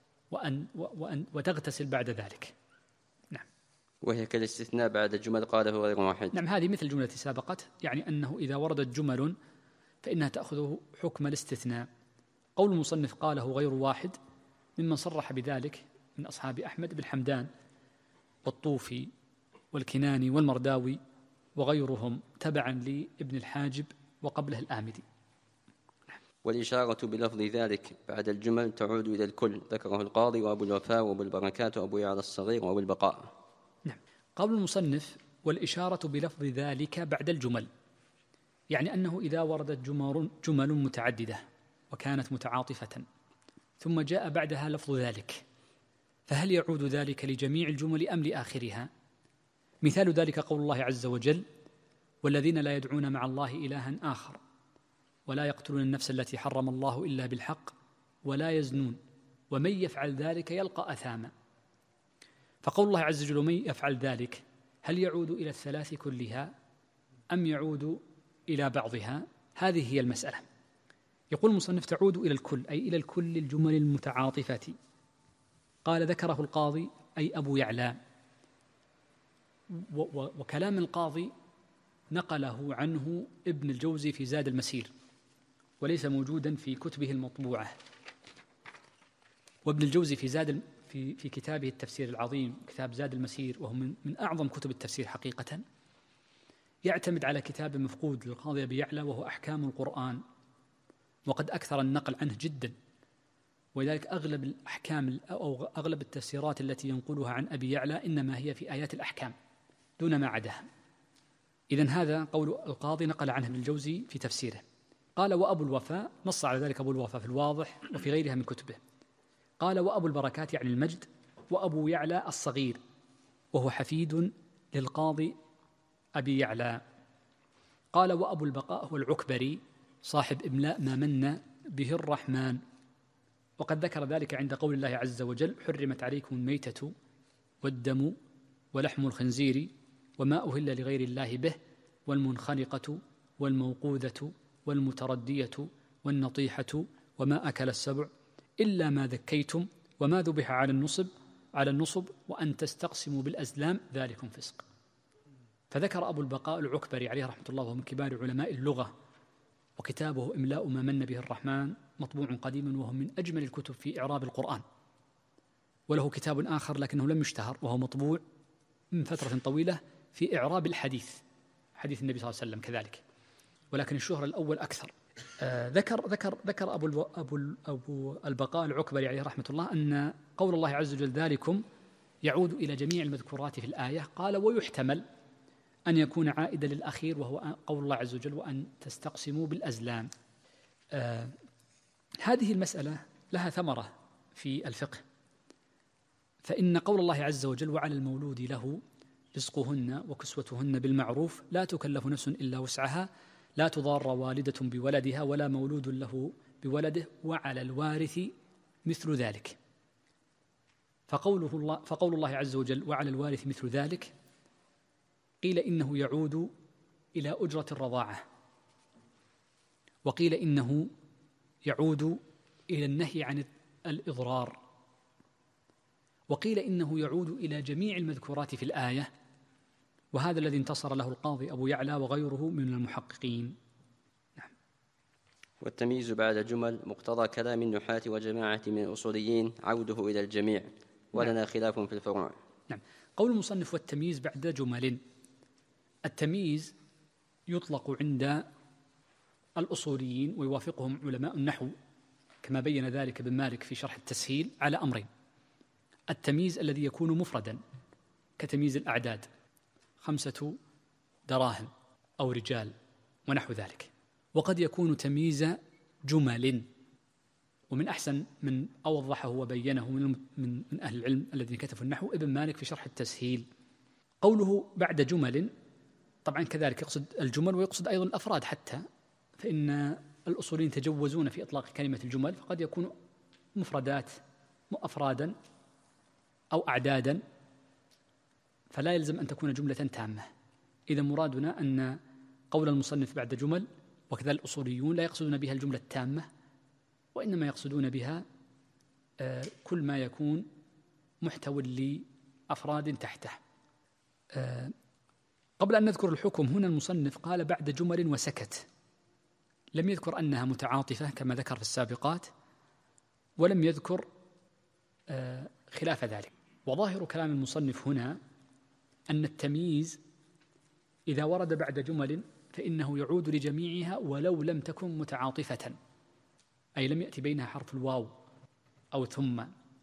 وتغتسل بعد ذلك. نعم. وهي كالاستثناء بعد الجمل قاله غير واحد. نعم، هذه مثل الجملة التي سبقت، يعني أنه إذا وردت جمل فإنها تأخذ حكم الاستثناء. قول المصنف قاله غير واحد ممن صرح بذلك من أصحاب أحمد بن حمدان والطوفي والكناني والمرداوي وغيرهم تبعا لابن الحاجب وقبله الآمدي. والإشارة بلفظ ذلك بعد الجمل تعود إلى الكل، ذكره القاضي وأبو الوفاء وأبو البركات وأبو يعلى الصغير وأبو البقاء. نعم. قول المصنف والإشارة بلفظ ذلك بعد الجمل، يعني أنه إذا وردت جمل متعددة وكانت متعاطفة ثم جاء بعدها لفظ ذلك، فهل يعود ذلك لجميع الجمل أم لآخرها؟ مثال ذلك قول الله عز وجل والذين لا يدعون مع الله إلها آخر ولا يقتلون النفس التي حرم الله إلا بالحق ولا يزنون ومن يفعل ذلك يلقى أثاما. فقول الله عز وجل ومن يفعل ذلك هل يعود إلى الثلاث كلها أم يعود إلى بعضها؟ هذه هي المسألة. يقول المصنف تعود إلى الكل، أي إلى الكل الجمل المتعاطفة. قال ذكره القاضي أي أبو يعلى، وكلام القاضي نقله عنه ابن الجوزي في زاد المسير وليس موجودا في كتبه المطبوعة. وابن الجوزي في كتابه التفسير العظيم كتاب زاد المسير، وهو من أعظم كتب التفسير حقيقة، يعتمد على كتاب مفقود للقاضي أبي يعلى وهو أحكام القرآن، وقد أكثر النقل عنه جدا، ولذلك أغلب الأحكام أو أغلب التفسيرات التي ينقلها عن أبي يعلى إنما هي في آيات الأحكام دون ما عداها. إذن هذا قول القاضي نقل عنه ابن الجوزي في تفسيره. قال وأبو الوفاء، نص على ذلك أبو الوفاء في الواضح وفي غيرها من كتبه. قال وأبو البركات يعني المجد، وأبو يعلى الصغير وهو حفيد للقاضي أبي يعلى. قال وأبو البقاء هو العكبري صاحب إملاء ما من به الرحمن، وقد ذكر ذلك عند قول الله عز وجل حرمت عليكم الميتة والدم ولحم الخنزير وما أهل لغير الله به والمنخنقة والموقوذة والمتردية والنطيحة وما أكل السبع إلا ما ذكيتم وما ذبح على النصب وأن تستقسموا بالأزلام ذلكم فسق. فذكر أبو البقاء العكبري عليه رحمة الله وهو من كبار علماء اللغة، وكتابه إملاء ما من به الرحمن مطبوع قديما وهو من أجمل الكتب في إعراب القرآن. وله كتاب آخر لكنه لم يشتهر وهو مطبوع من فترة طويلة في إعراب الحديث، حديث النبي صلى الله عليه وسلم كذلك، ولكن الشهرة الأول أكثر. ذكر أبو البقاء العكبري عليه رحمة الله أن قول الله عز وجل ذلكم يعود إلى جميع المذكورات في الآية. قال ويحتمل أن يكون عائدا للأخير وهو قول الله عز وجل وأن تستقسموا بالأزلام. هذه المسألة لها ثمرة في الفقه، فإن قول الله عز وجل وعلى المولود له رزقهن وكسوتهن بالمعروف لا تكلف نفس إلا وسعها لا تضار والدة بولدها ولا مولود له بولده وعلى الوارث مثل ذلك. فقول الله عز وجل وعلى الوارث مثل ذلك قيل إنه يعود إلى أجرة الرضاعة، وقيل إنه يعود إلى النهي عن الإضرار، وقيل إنه يعود إلى جميع المذكورات في الآية، وهذا الذي انتصر له القاضي أبو يعلى وغيره من المحققين. نعم. والتمييز بعد جمل مقتضى كلام النحاة وجماعة من الأصوليين عوده إلى الجميع، ولنا خلاف في الفروع. نعم. قول المصنف والتمييز بعد جمل، التمييز يطلق عند الأصوليين ويوافقهم علماء النحو كما بين ذلك ابن مالك في شرح التسهيل على أمرين: التمييز الذي يكون مفردا كتمييز الأعداد 5 دراهم أو رجال ونحو ذلك، وقد يكون تمييز جمل، ومن أحسن من أوضحه وبينه من أهل العلم الذين كتبوا النحو ابن مالك في شرح التسهيل. قوله بعد جمل طبعا كذلك يقصد الجمل ويقصد أيضا الأفراد، حتى فإن الأصوليين يتجوزون في إطلاق كلمة الجمل، فقد يكون مفردات أفرادا أو أعدادا، فلا يلزم أن تكون جملة تامة. إذا مرادنا أن قول المصنف بعد جمل وكذا الأصوليون لا يقصدون بها الجملة التامة، وإنما يقصدون بها كل ما يكون محتوى لأفراد تحته. قبل أن نذكر الحكم، هنا المصنف قال بعد جمل وسكت، لم يذكر أنها متعاطفة كما ذكر في السابقات، ولم يذكر خلاف ذلك. وظاهر كلام المصنف هنا أن التمييز إذا ورد بعد جمل فإنه يعود لجميعها ولو لم تكن متعاطفة، أي لم يأتي بينها حرف الواو أو ثم،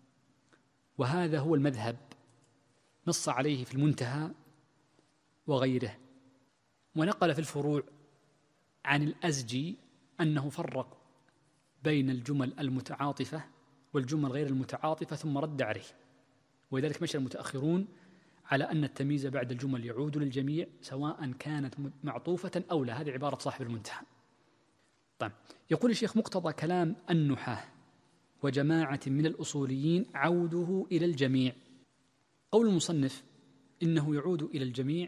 وهذا هو المذهب نص عليه في المنتهى وغيره. ونقل في الفروع عن الأزجي أنه فرق بين الجمل المتعاطفة والجمل غير المتعاطفة ثم رد عليه، ولذلك مشى المتأخرون على أن التمييز بعد الجمل يعود للجميع سواء كانت معطوفة أو لا. هذه عبارة صاحب المنتهى. طيب، يقول الشيخ مقتضى كلام النحاة وجماعة من الأصوليين عوده إلى الجميع. قول المصنف إنه يعود إلى الجميع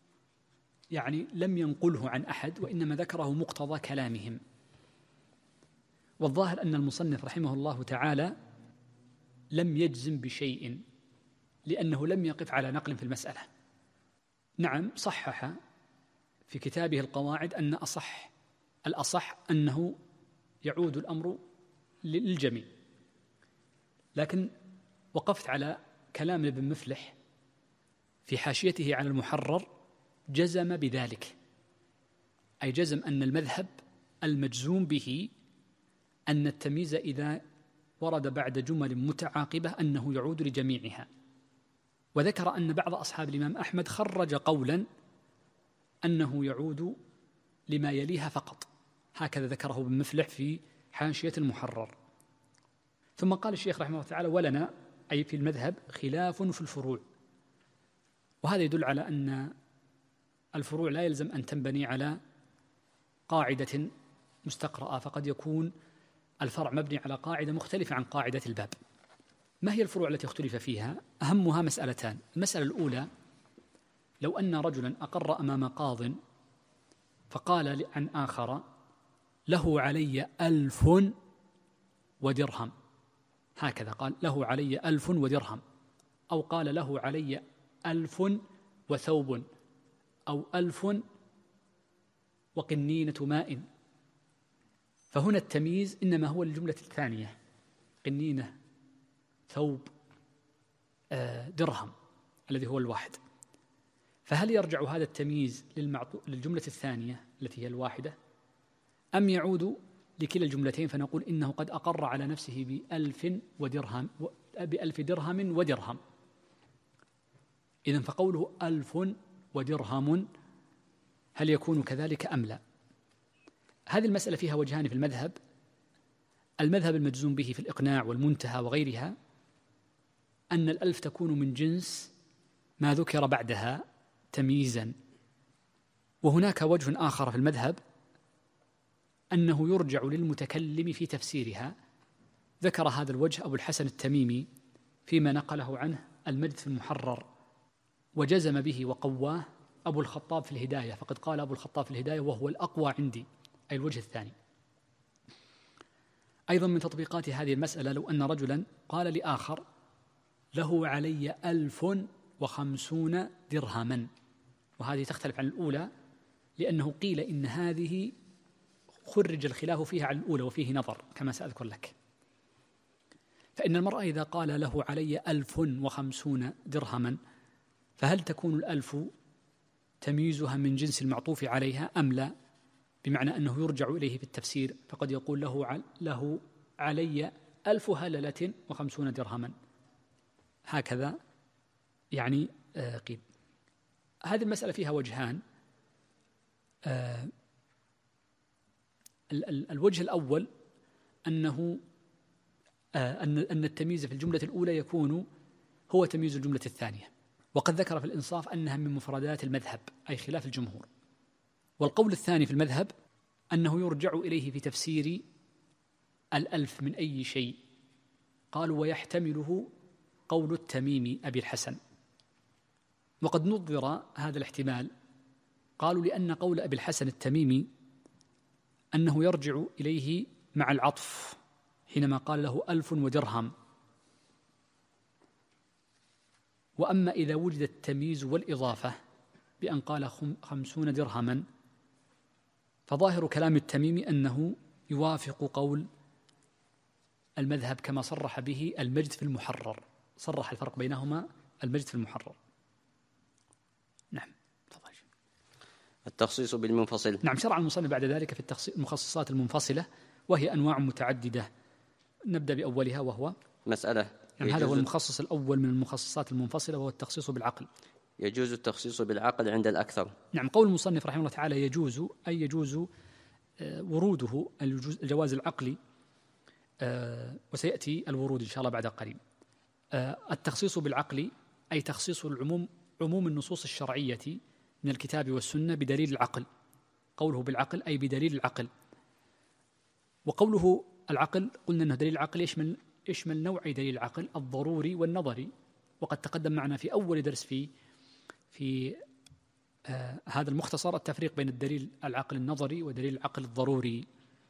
يعني لم ينقله عن أحد، وإنما ذكره مقتضى كلامهم. والظاهر أن المصنف رحمه الله تعالى لم يجزم بشيء لأنه لم يقف على نقل في المسألة. نعم، صحح في كتابه القواعد أن الأصح أنه يعود الأمر للجميع، لكن وقفت على كلام ابن مفلح في حاشيته على المحرر، جزم بذلك، أي جزم أن المذهب المجزوم به أن التمييز إذا ورد بعد جمل متعاقبة أنه يعود لجميعها. وذكر أن بعض أصحاب الإمام أحمد خرج قولا أنه يعود لما يليها فقط، هكذا ذكره ابن مفلح في حاشية المحرر. ثم قال الشيخ رحمه الله تعالى: ولنا أي في المذهب خلاف في الفروع. وهذا يدل على أن الفروع لا يلزم أن تنبني على قاعدة مستقرأة، فقد يكون الفرع مبني على قاعدة مختلفة عن قاعدة الباب. ما هي الفروع التي اختلف فيها؟ أهمها مسألتان. المسألة الأولى: لو أن رجلا أقر أمام قاض فقال عن آخر: له علي 1000 ودرهم، هكذا قال: له علي 1000 ودرهم، أو قال: له علي 1000 وثوب، أو 1000 وقنينة ماء. فهنا التمييز إنما هو للجملة الثانية: قنينة، ثوب، درهم، الذي هو الواحد. فهل يرجع هذا التمييز للجملة الثانية التي هي الواحدة، أم يعود لكلا الجملتين فنقول إنه قد أقر على نفسه ب1000 درهم ودرهم؟ إذن فقوله 1000 ودرهم هل يكون كذلك أم لا؟ هذه المسألة فيها وجهان في المذهب. المذهب المجزوم به في الإقناع والمنتهى وغيرها أن 1000 تكون من جنس ما ذكر بعدها تمييزا. وهناك وجه آخر في المذهب أنه يرجع للمتكلم في تفسيرها. ذكر هذا الوجه أبو الحسن التميمي فيما نقله عنه المجد في المحرر، وجزم به وقواه أبو الخطاب في الهداية، فقد قال أبو الخطاب في الهداية وهو الأقوى عندي، أي الوجه الثاني. أيضا من تطبيقات هذه المسألة لو أن رجلا قال لآخر له علي 1050 درهما، وهذه تختلف عن الأولى لأنه قيل إن هذه خرج الخلاف فيها عن الأولى وفيه نظر كما سأذكر لك. فإن المرأة إذا قال له علي 1050 درهما فهل تكون ال1000 تمييزها من جنس المعطوف عليها أم لا؟ بمعنى أنه يرجع إليه في التفسير، فقد يقول له علي 1000 هللة و50 درهما، هكذا يعني قيل. هذه المسألة فيها وجهان. الوجه الأول أن التمييز في الجملة الأولى يكون هو تمييز الجملة الثانية، وقد ذكر في الإنصاف أنها من مفردات المذهب أي خلاف الجمهور. والقول الثاني في المذهب أنه يرجع إليه في تفسير 1000 من أي شيء، قالوا ويحتمله قول التميمي أبي الحسن. وقد نظر هذا الاحتمال، قالوا لأن قول أبي الحسن التميمي أنه يرجع إليه مع العطف حينما قال له 1000 ودرهم، وأما إذا وجد التمييز والإضافة بأن قال 50 درهما فظاهر كلام التميمي أنه يوافق قول المذهب كما صرح به المجد في المحرر، صرح الفرق بينهما المجد في المحرر. نعم تفضل. التخصيص بالمنفصل. نعم، شرع المصنف بعد ذلك في المخصصات المنفصلة وهي أنواع متعددة. نبدأ بأولها وهو مسألة. يعني هذا هو المخصص الأول من المخصصات المنفصلة وهو التخصيص بالعقل. يجوز التخصيص بالعقل عند الأكثر. نعم، قول المصنف رحمه الله تعالى يجوز، أي يجوز وروده الجواز العقلي، وسيأتي الورود إن شاء الله بعد قريب. التخصيص بالعقل أي تخصيص عموم النصوص الشرعية من الكتاب والسنة بدليل العقل. قوله بالعقل أي بدليل العقل. وقوله العقل قلنا أنه دليل العقل يشمل نوعي دليل العقل، الضروري والنظري، وقد تقدم معنا في أول درس في هذا المختصر التفريق بين الدليل العقل النظري ودليل العقل الضروري.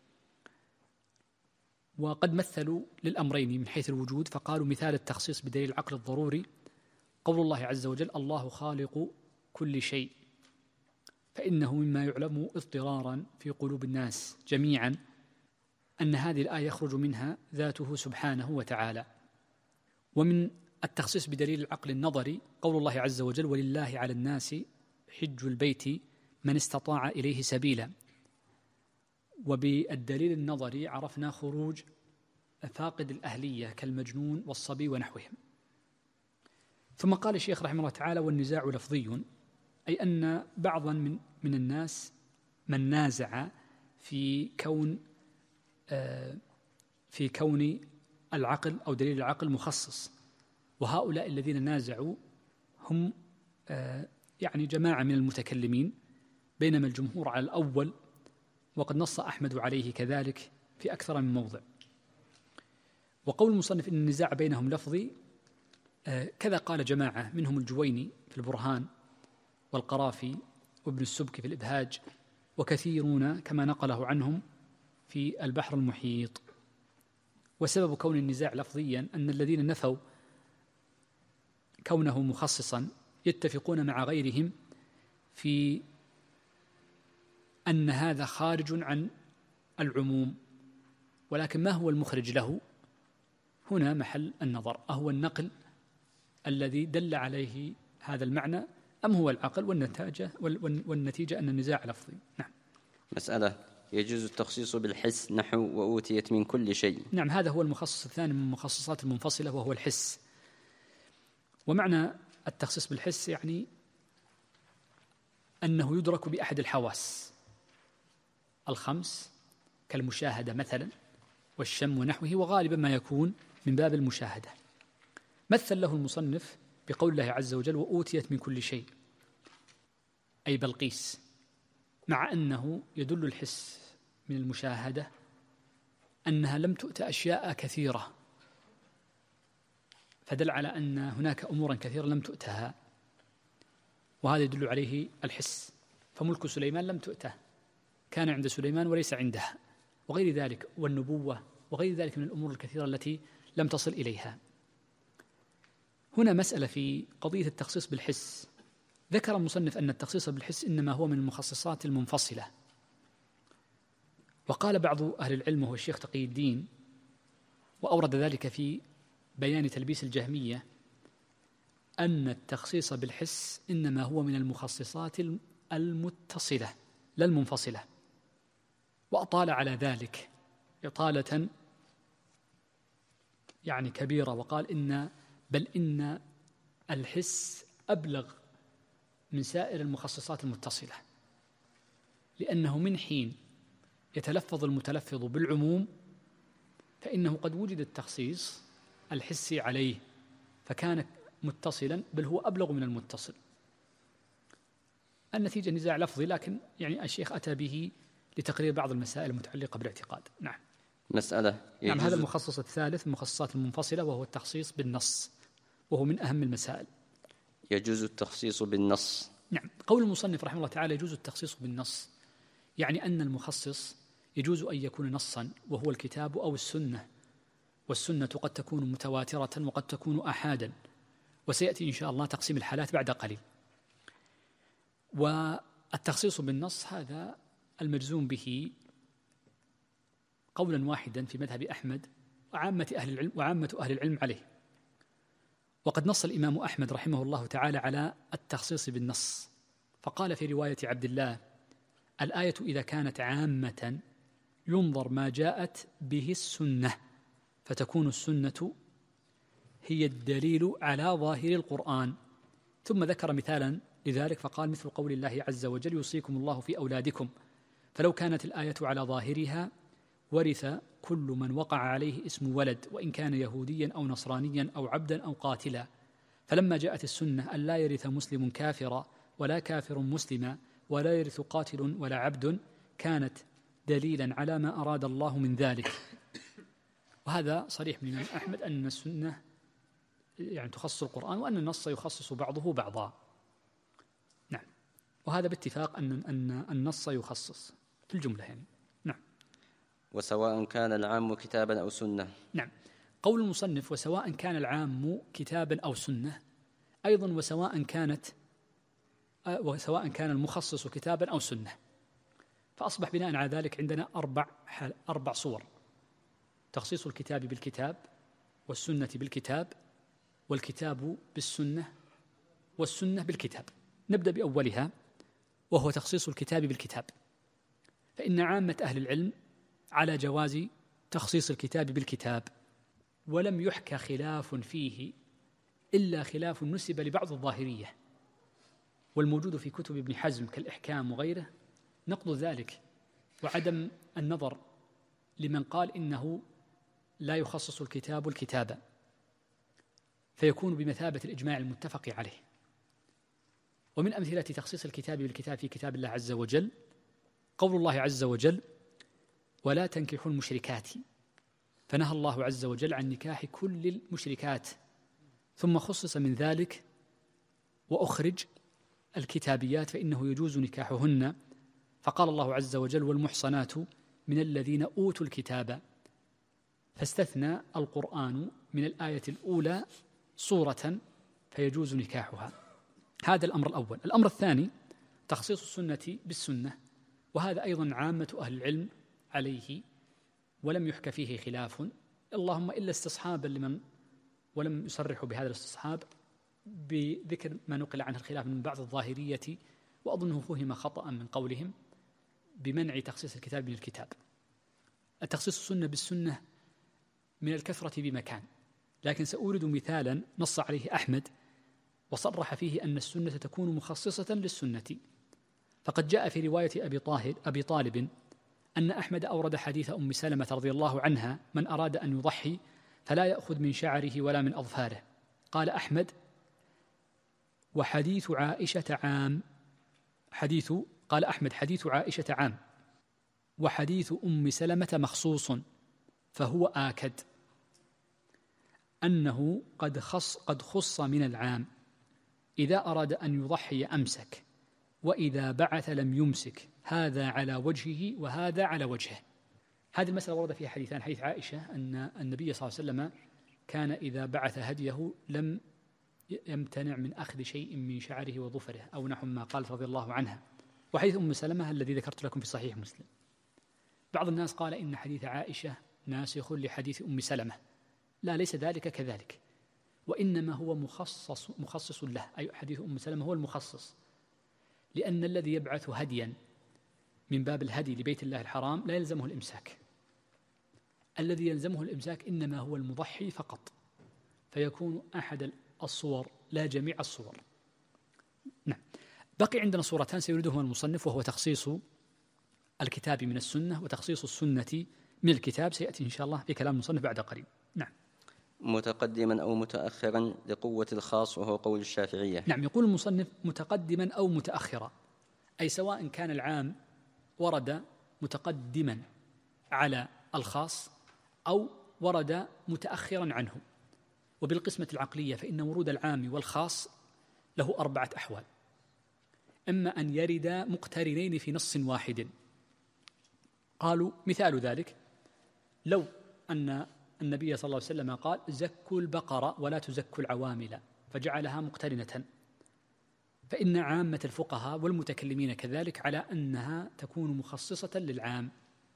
وقد مثلوا للأمرين من حيث الوجود، فقالوا مثال التخصيص بدليل العقل الضروري قول الله عز وجل الله خالق كل شيء، فإنه مما يعلم اضطرارا في قلوب الناس جميعا أن هذه الآية يخرج منها ذاته سبحانه وتعالى. ومن التخصيص بدليل العقل النظري قول الله عز وجل ولله على الناس حج البيت من استطاع إليه سبيلا. وبالدليل النظري عرفنا خروج فاقد الأهلية كالمجنون والصبي ونحوهم. ثم قال الشيخ رحمه الله تعالى والنزاع لفظي، أي أن بعضا من الناس من نازع في كون العقل أو دليل العقل مخصص، وهؤلاء الذين نازعوا هم يعني جماعة من المتكلمين، بينما الجمهور على الأول، وقد نص أحمد عليه كذلك في أكثر من موضع. وقول المصنف إن النزاع بينهم لفظي كذا قال جماعة منهم الجويني في البرهان والقرافي وابن السبكي في الإبهاج، وكثيرون كما نقله عنهم في البحر المحيط. وسبب كون النزاع لفظيا أن الذين نفوا كونه مخصصا يتفقون مع غيرهم في أن هذا خارج عن العموم، ولكن ما هو المخرج له هنا محل النظر، أهو النقل الذي دل عليه هذا المعنى أم هو العقل، والنتيجة أن النزاع لفظي. نعم. مسألة يجوز التخصيص بالحس نحو وأوتيت من كل شيء. نعم، هذا هو المخصص الثاني من المخصصات المنفصلة وهو الحس. ومعنى التخصيص بالحس يعني أنه يدرك بأحد الحواس الخمس كالمشاهدة مثلا والشم ونحوه، وغالبا ما يكون من باب المشاهدة. مثل له المصنف بقول الله عز وجل وأوتيت من كل شيء، أي بلقيس، مع أنه يدل الحس من المشاهدة أنها لم تؤت أشياء كثيرة، فدل على أن هناك أمورا كثيرة لم تؤتها. وهذا يدل عليه الحس، فملك سليمان لم تؤته، كان عند سليمان وليس عندها، وغير ذلك، والنبوة وغير ذلك من الأمور الكثيرة التي لم تصل إليها. هنا مسألة في قضية التخصيص بالحس. ذكر المصنف أن التخصيص بالحس إنما هو من المخصصات المنفصلة، وقال بعض أهل العلم وهو الشيخ تقي الدين، وأورد ذلك في بيان تلبيس الجهمية، أن التخصيص بالحس إنما هو من المخصصات المتصلة لا المنفصلة، وأطال على ذلك إطالة يعني كبيرة، وقال إن الحس أبلغ من سائر المخصصات المتصلة، لأنه من حين يتلفظ المتلفظ بالعموم فإنه قد وجد التخصيص الحسي عليه فكان متصلا، بل هو أبلغ من المتصل. النتيجة نزاع لفظي، لكن يعني الشيخ أتى به لتقرير بعض المسائل المتعلقة بالاعتقاد. نعم. مسألة نعم، هذا المخصص الثالث من المخصصات المنفصلة، وهو التخصيص بالنص، وهو من أهم المسائل. يجوز التخصيص بالنص. نعم، قول المصنف رحمه الله تعالى يجوز التخصيص بالنص، يعني أن المخصص يجوز أن يكون نصا وهو الكتاب أو السنة، والسنة قد تكون متواترة وقد تكون أحادا، وسيأتي إن شاء الله تقسيم الحالات بعد قليل. والتخصيص بالنص هذا المجزوم به قولا واحدا في مذهب أحمد وعامة أهل العلم عليه. وقد نص الإمام أحمد رحمه الله تعالى على التخصيص بالنص، فقال في رواية عبد الله: الآية إذا كانت عامة ينظر ما جاءت به السنة، فتكون السنة هي الدليل على ظاهر القرآن. ثم ذكر مثالا لذلك فقال: مثل قول الله عز وجل: يوصيكم الله في أولادكم، فلو كانت الآية على ظاهرها ورث كل من وقع عليه اسم ولد، وإن كان يهوديا أو نصرانيا أو عبدا أو قاتلا. فلما جاءت السنة أن لا يرث مسلم كافرا ولا كافر مسلما ولا يرث قاتل ولا عبد، كانت دليلا على ما أراد الله من ذلك. وهذا صريح من الإمام أحمد أن السنة يعني تخصص القرآن، وأن النص يخصص بعضه بعضا. نعم، وهذا باتفاق أن النص يخصص في الجملة يعني. نعم. وسواء كان العام كتابا أو سنة. نعم، قول المصنف وسواء كان العام كتابا أو سنة، أيضا وسواء كان المخصص كتابا أو سنة، فأصبح بناء على ذلك عندنا أربع صور: تخصيص الكتاب بالكتاب، والسنة بالكتاب، والكتاب بالسنة، والسنة بالكتاب. نبدأ بأولها وهو تخصيص الكتاب بالكتاب، فإن عامة أهل العلم على جواز تخصيص الكتاب بالكتاب، ولم يحكى خلاف فيه إلا خلاف نسب لبعض الظاهرية، والموجود في كتب ابن حزم كالإحكام وغيره نقض ذلك، وعدم النظر لمن قال إنه لا يخصص الكتاب الكتابة، فيكون بمثابة الإجماع المتفق عليه. ومن أمثلة تخصيص الكتاب بالكتاب في كتاب الله عز وجل قول الله عز وجل: ولا تنكحوا المشركات، فنهى الله عز وجل عن نكاح كل المشركات، ثم خصص من ذلك: وأخرج الكتابيات فإنه يجوز نكاحهن، فقال الله عز وجل: والمحصنات من الذين أوتوا الكتاب، فاستثنى القرآن من الآية الأولى صورة فيجوز نكاحها. هذا الأمر الأول. الأمر الثاني تخصيص السنة بالسنة، وهذا أيضا عامة أهل العلم عليه، ولم يحكى فيه خلاف، اللهم إلا استصحابا لمن ولم يصرحوا بهذا الاستصحاب بذكر ما نقل عنه الخلاف من بعض الظاهرية، وأظنه فهم خطأ من قولهم بمنع تخصيص الكتاب بالكتاب. التخصيص السنة بالسنة من الكثرة بمكان، لكن سأورد مثالا نص عليه أحمد وصرح فيه أن السنة تكون مخصصة للسنة. فقد جاء في رواية أبي طالب أن أحمد أورد حديث أم سلمة رضي الله عنها: من أراد أن يضحي فلا يأخذ من شعره ولا من أظفاره. قال أحمد: وحديث عائشة عام. قال أحمد: حديث عائشة عام، وحديث أم سلمة مخصوص، فهو آكد أنه قد خص من العام، إذا أراد أن يضحي أمسك، وإذا بعث لم يمسك، هذا على وجهه وهذا على وجهه. هذه المسألة ورد فيها حديثان: حديث عائشة أن النبي صلى الله عليه وسلم كان إذا بعث هديه لم يمتنع من أخذ شيء من شعره وظفره، أو نحو ما قالت رضي الله عنها. وحديث أم سلمة الذي ذكرت لكم في صحيح مسلم. بعض الناس قال إن حديث عائشة ناسخ لحديث أم سلمة. لا، ليس ذلك كذلك، وإنما هو مخصص له، أي حديث أم سلمة هو المخصص، لأن الذي يبعث هديا من باب الهدي لبيت الله الحرام لا يلزمه الإمساك. الذي يلزمه الإمساك إنما هو المضحي فقط، فيكون أحد الصور لا جميع الصور. نعم. بقي عندنا صورتان سيريدهما المصنف، وهو تخصيص الكتاب من السنة وتخصيص السنة من الكتاب، سيأتي إن شاء الله في كلام المصنف بعد قريب. نعم. متقدما أو متأخرا لقوة الخاص، وهو قول الشافعية. نعم، يقول المصنف متقدما أو متأخرا، أي سواء كان العام ورد متقدما على الخاص أو ورد متأخرا عنه. وبالقسمة العقلية فإن ورود العام والخاص له 4 أحوال: إما أن يرد مقترنين في نص واحد. قالوا مثال ذلك لو أن النبي صلى الله عليه وسلم قال: زكوا البقر ولا تزكوا العوامل، فجعلها مقترنة، فإن عامة الفقهاء والمتكلمين كذلك على أنها تكون مخصصة للعام.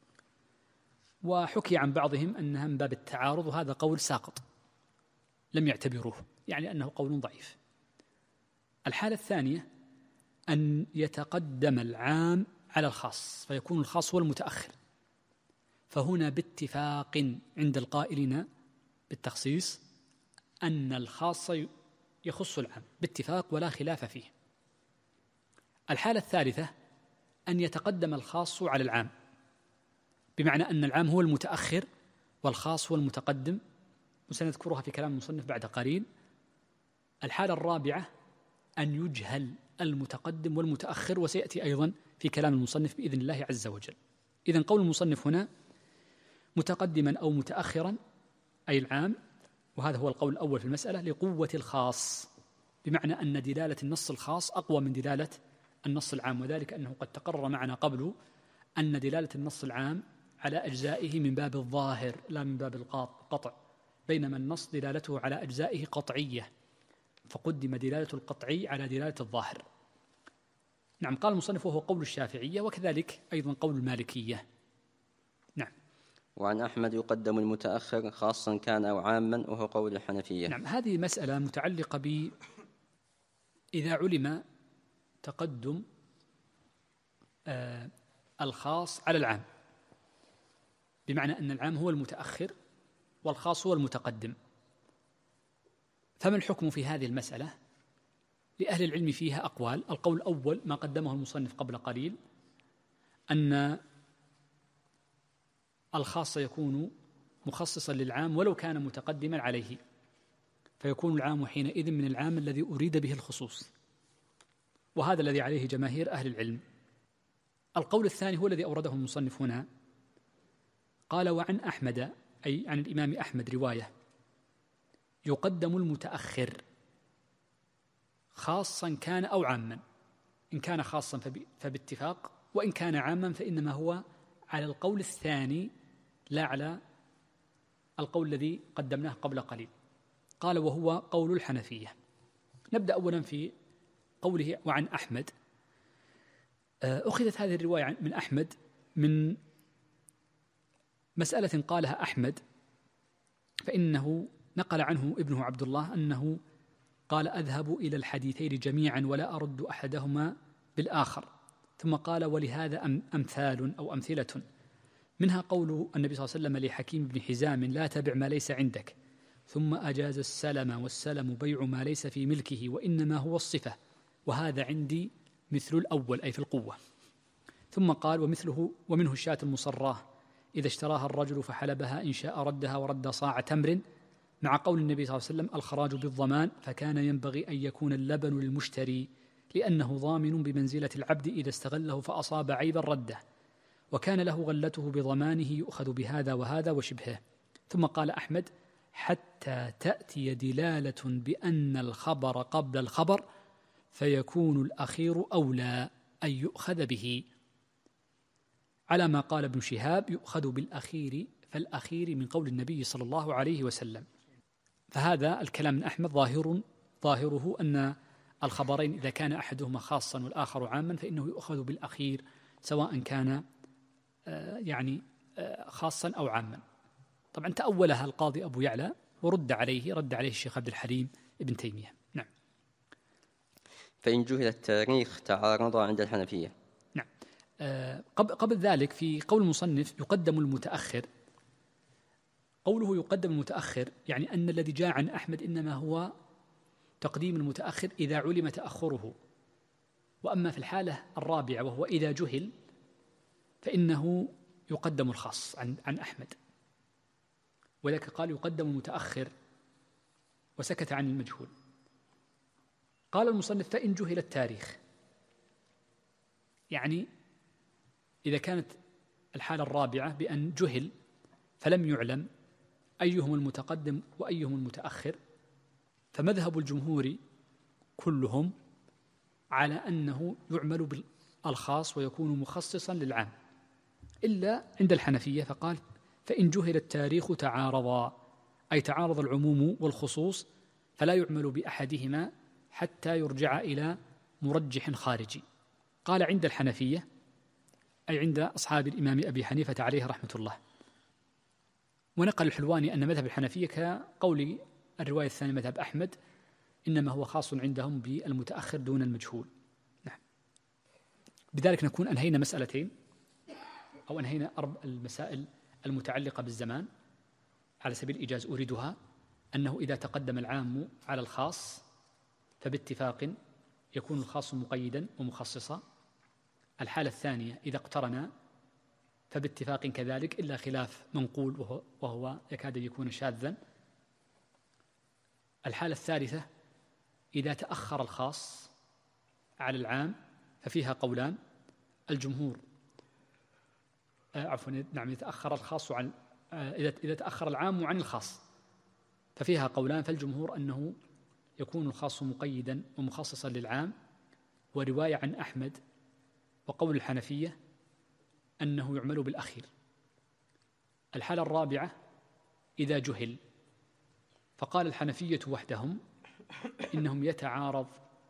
وحكي عن بعضهم أنها من باب التعارض، وهذا قول ساقط لم يعتبروه، يعني أنه قول ضعيف. الحالة الثانية أن يتقدم العام على الخاص، فيكون الخاص هو المتأخر، فهنا باتفاق عند القائلين بالتخصيص أن الخاص يخص العام باتفاق ولا خلاف فيه. الحالة الثالثة أن يتقدم الخاص على العام، بمعنى أن العام هو المتأخر والخاص هو المتقدم، وسنذكرها في كلام المصنف بعد قليل. الحالة الرابعة أن يجهل المتقدم والمتأخر، وسيأتي أيضا في كلام المصنف بإذن الله عز وجل. إذن قول المصنف هنا متقدما أو متأخرا أي العام، وهذا هو القول الأول في المسألة، لقوة الخاص، بمعنى أن دلالة النص الخاص أقوى من دلالة النص العام، وذلك أنه قد تقرر معنا قبل أن دلالة النص العام على أجزائه من باب الظاهر لا من باب القطع، بينما النص دلالته على أجزائه قطعية، فقدم دلالة القطعي على دلالة الظاهر. نعم. قال المصنف وهو قول الشافعية، وكذلك أيضا قول المالكية. نعم. وعن أحمد يقدم المتأخر خاصا كان أو عاما، وهو قول الحنفية. نعم. هذه مسألة متعلقة إذا علم تقدم الخاص على العام، بمعنى أن العام هو المتأخر والخاص هو المتقدم، فما الحكم في هذه المسألة؟ لأهل العلم فيها أقوال. القول الأول ما قدمه المصنف قبل قليل، أن الخاص يكون مخصصا للعام ولو كان متقدما عليه، فيكون العام حينئذ من العام الذي أريد به الخصوص، وهذا الذي عليه جماهير أهل العلم. القول الثاني هو الذي أورده المصنف هنا، قال: وعن أحمد، أي عن الإمام أحمد رواية، يقدم المتأخر خاصا كان أو عاما. إن كان خاصا فباتفاق، وإن كان عاما فإنما هو على القول الثاني لا على القول الذي قدمناه قبل قليل. قال: وهو قول الحنفية. نبدأ أولا في قوله وعن أحمد. أخذت هذه الرواية من أحمد من مسألة قالها أحمد، فإنه نقل عنه ابنه عبد الله أنه قال: أذهب إلى الحديثين جميعا ولا أرد أحدهما بالآخر. ثم قال: ولهذا أمثال أو أمثلة، منها قول النبي صلى الله عليه وسلم لحكيم بن حزام: لا تبع ما ليس عندك، ثم أجاز السلم، والسلم بيع ما ليس في ملكه وإنما هو الصفة، وهذا عندي مثل الأول أي في القوة. ثم قال: ومنه الشاة المصراه إذا اشتراها الرجل فحلبها إن شاء ردها ورد صاع تمر، مع قول النبي صلى الله عليه وسلم: الخراج بالضمان، فكان ينبغي أن يكون اللبن للمشتري لأنه ضامن بمنزلة العبد إذا استغله فأصاب عيبا رده، وكان له غلته بضمانه يؤخذ بهذا وهذا وشبهه. ثم قال أحمد: حتى تأتي دلالة بأن الخبر قبل الخبر فيكون الأخير أولى أن يؤخذ به، على ما قال ابن شهاب: يؤخذ بالأخير فالأخير، من قول النبي صلى الله عليه وسلم. فهذا الكلام من أحمد ظاهره أن الخبرين إذا كان أحدهما خاصا والآخر عاما فإنه يؤخذ بالأخير، سواء كان خاصا أو عاما. طبعا تأولها القاضي أبو يعلى ورد عليه الشيخ عبد الحليم ابن تيمية. نعم. فإن جهل التاريخ تعارض عند الحنفية. نعم. قبل ذلك في قول المصنف يقدم المتأخر، قوله يقدم المتأخر يعني أن الذي جاء عن أحمد إنما هو تقديم المتأخر إذا علم تأخره، وأما في الحالة الرابعة وهو إذا جهل فإنه يقدم الخاص عن أحمد، ولذلك قال يقدم المتأخر وسكت عن المجهول. قال المصنف: فإن جهل التاريخ، يعني إذا كانت الحالة الرابعة بأن جهل فلم يعلم أيهم المتقدم وأيهم المتأخر، فمذهب الجمهور كلهم على أنه يعمل بالخاص ويكون مخصصا للعام، إلا عند الحنفية فقال: فإن جهل التاريخ تعارضا، أي تعارض العموم والخصوص، فلا يعمل بأحدهما حتى يرجع إلى مرجح خارجي. قال عند الحنفية أي عند أصحاب الإمام أبي حنيفة عليه رحمة الله. ونقل الحلواني أن مذهب الحنفية كقول الرواية الثانية مذهب أحمد، إنما هو خاص عندهم بالمتأخر دون المجهول. نعم. بذلك نكون أنهينا مسألتين، أو أنهينا المسائل المتعلقة بالزمان. على سبيل الإيجاز أريدها: أنه إذا تقدم العام على الخاص فباتفاق يكون الخاص مقيدا ومخصصا. الحالة الثانية إذا اقترنا فباتفاق كذلك، إلا خلاف منقول وهو يكاد يكون شاذا. الحالة الثالثة إذا تأخر الخاص على العام ففيها قولان. الجمهور نعم، يتأخر الخاص عن إذا تأخر العام عن الخاص ففيها قولان. فالجمهور أنه يكون الخاص مقيدا ومخصصا للعام، ورواية عن أحمد وقول الحنفية أنه يعمل بالأخير. الحالة الرابعة إذا جهل، فقال الحنفية وحدهم إنهم يتعارض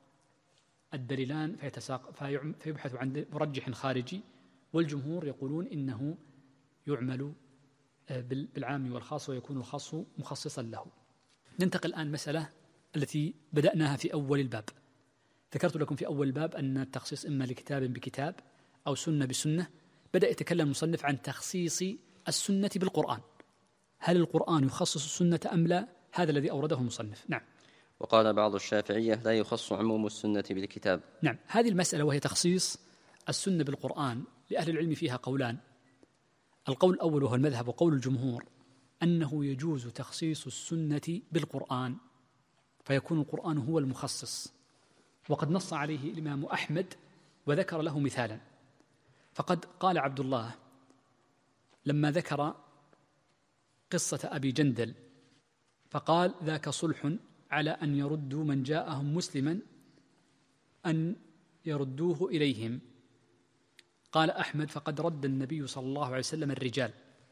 الدليلان فيبحث عن مرجح خارجي، والجمهور يقولون إنه يعمل بالعام والخاص ويكون الخاص مخصصا له. ننتقل الآن مسألة التي بدأناها في أول الباب. ذكرت لكم في أول الباب أن التخصيص إما لكتاب بكتاب أو سنة بسنة. بدأ يتكلم المصنف عن تخصيص السنة بالقرآن، هل القرآن يخصص السنة أم لا؟ هذا الذي أورده المصنف. نعم. وقال بعض الشافعية: لا يخص عموم السنة بالكتاب. نعم. هذه المسألة وهي تخصيص السنة بالقرآن لأهل العلم فيها قولان. القول الأول وهو المذهب وقول الجمهور أنه يجوز تخصيص السنة بالقرآن، فيكون القرآن هو المخصص، وقد نص عليه الإمام أحمد وذكر له مثالا. فقد قال عبد الله لما ذكر قصة أبي جندل فقال: ذاك صلح على أن يردوا من جاءهم مسلما أن يردوه إليهم. قال أحمد: فقد رد النبي صلى الله عليه وسلم الرجال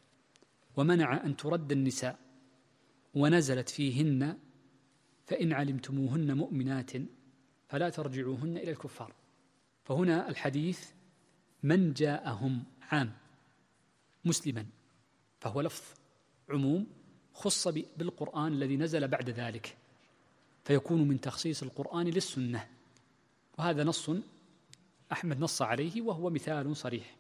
ومنع أن ترد النساء، ونزلت فيهن: فإن علمتموهن مؤمنات فلا ترجعوهن إلى الكفار. فهنا الحديث من جاءهم عام مسلما، فهو لفظ عموم خص بالقرآن الذي نزل بعد ذلك، فيكون من تخصيص القرآن للسنة. وهذا نص أحمد نص عليه وهو مثال صريح.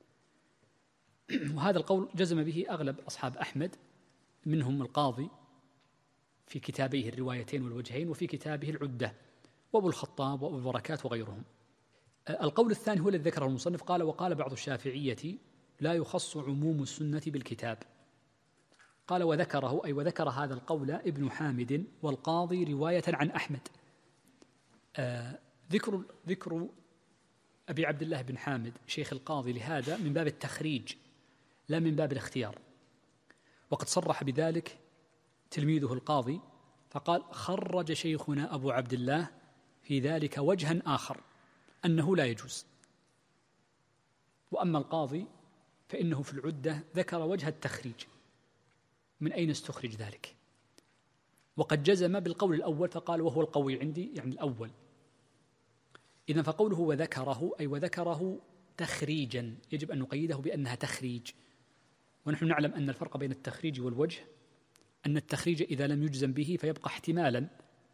وهذا القول جزم به أغلب أصحاب أحمد، منهم القاضي في كتابيه الروايتين والوجهين، وفي كتابه العدة، وأبو الخطاب وأبو البركات وغيرهم. القول الثاني هو الذي ذكره المصنف، قال: وقال بعض الشافعية: لا يخص عموم السنة بالكتاب. قال: وذكره أي وذكر هذا القول ابن حامد والقاضي رواية عن أحمد. ذكر أبي عبد الله بن حامد شيخ القاضي لهذا من باب التخريج لا من باب الاختيار، وقد صرح بذلك تلميذه القاضي فقال: خرج شيخنا أبو عبد الله في ذلك وجها آخر أنه لا يجوز. وأما القاضي فإنه في العدة ذكر وجه التخريج، من أين استخرج ذلك، وقد جزم بالقول الأول فقال وهو القوي عندي، يعني الأول. إذن فقوله وذكره أي وذكره تخريجا، يجب أن نقيده بأنها تخريج. ونحن نعلم أن الفرق بين التخريج والوجه أن التخريج إذا لم يجزم به فيبقى احتمالا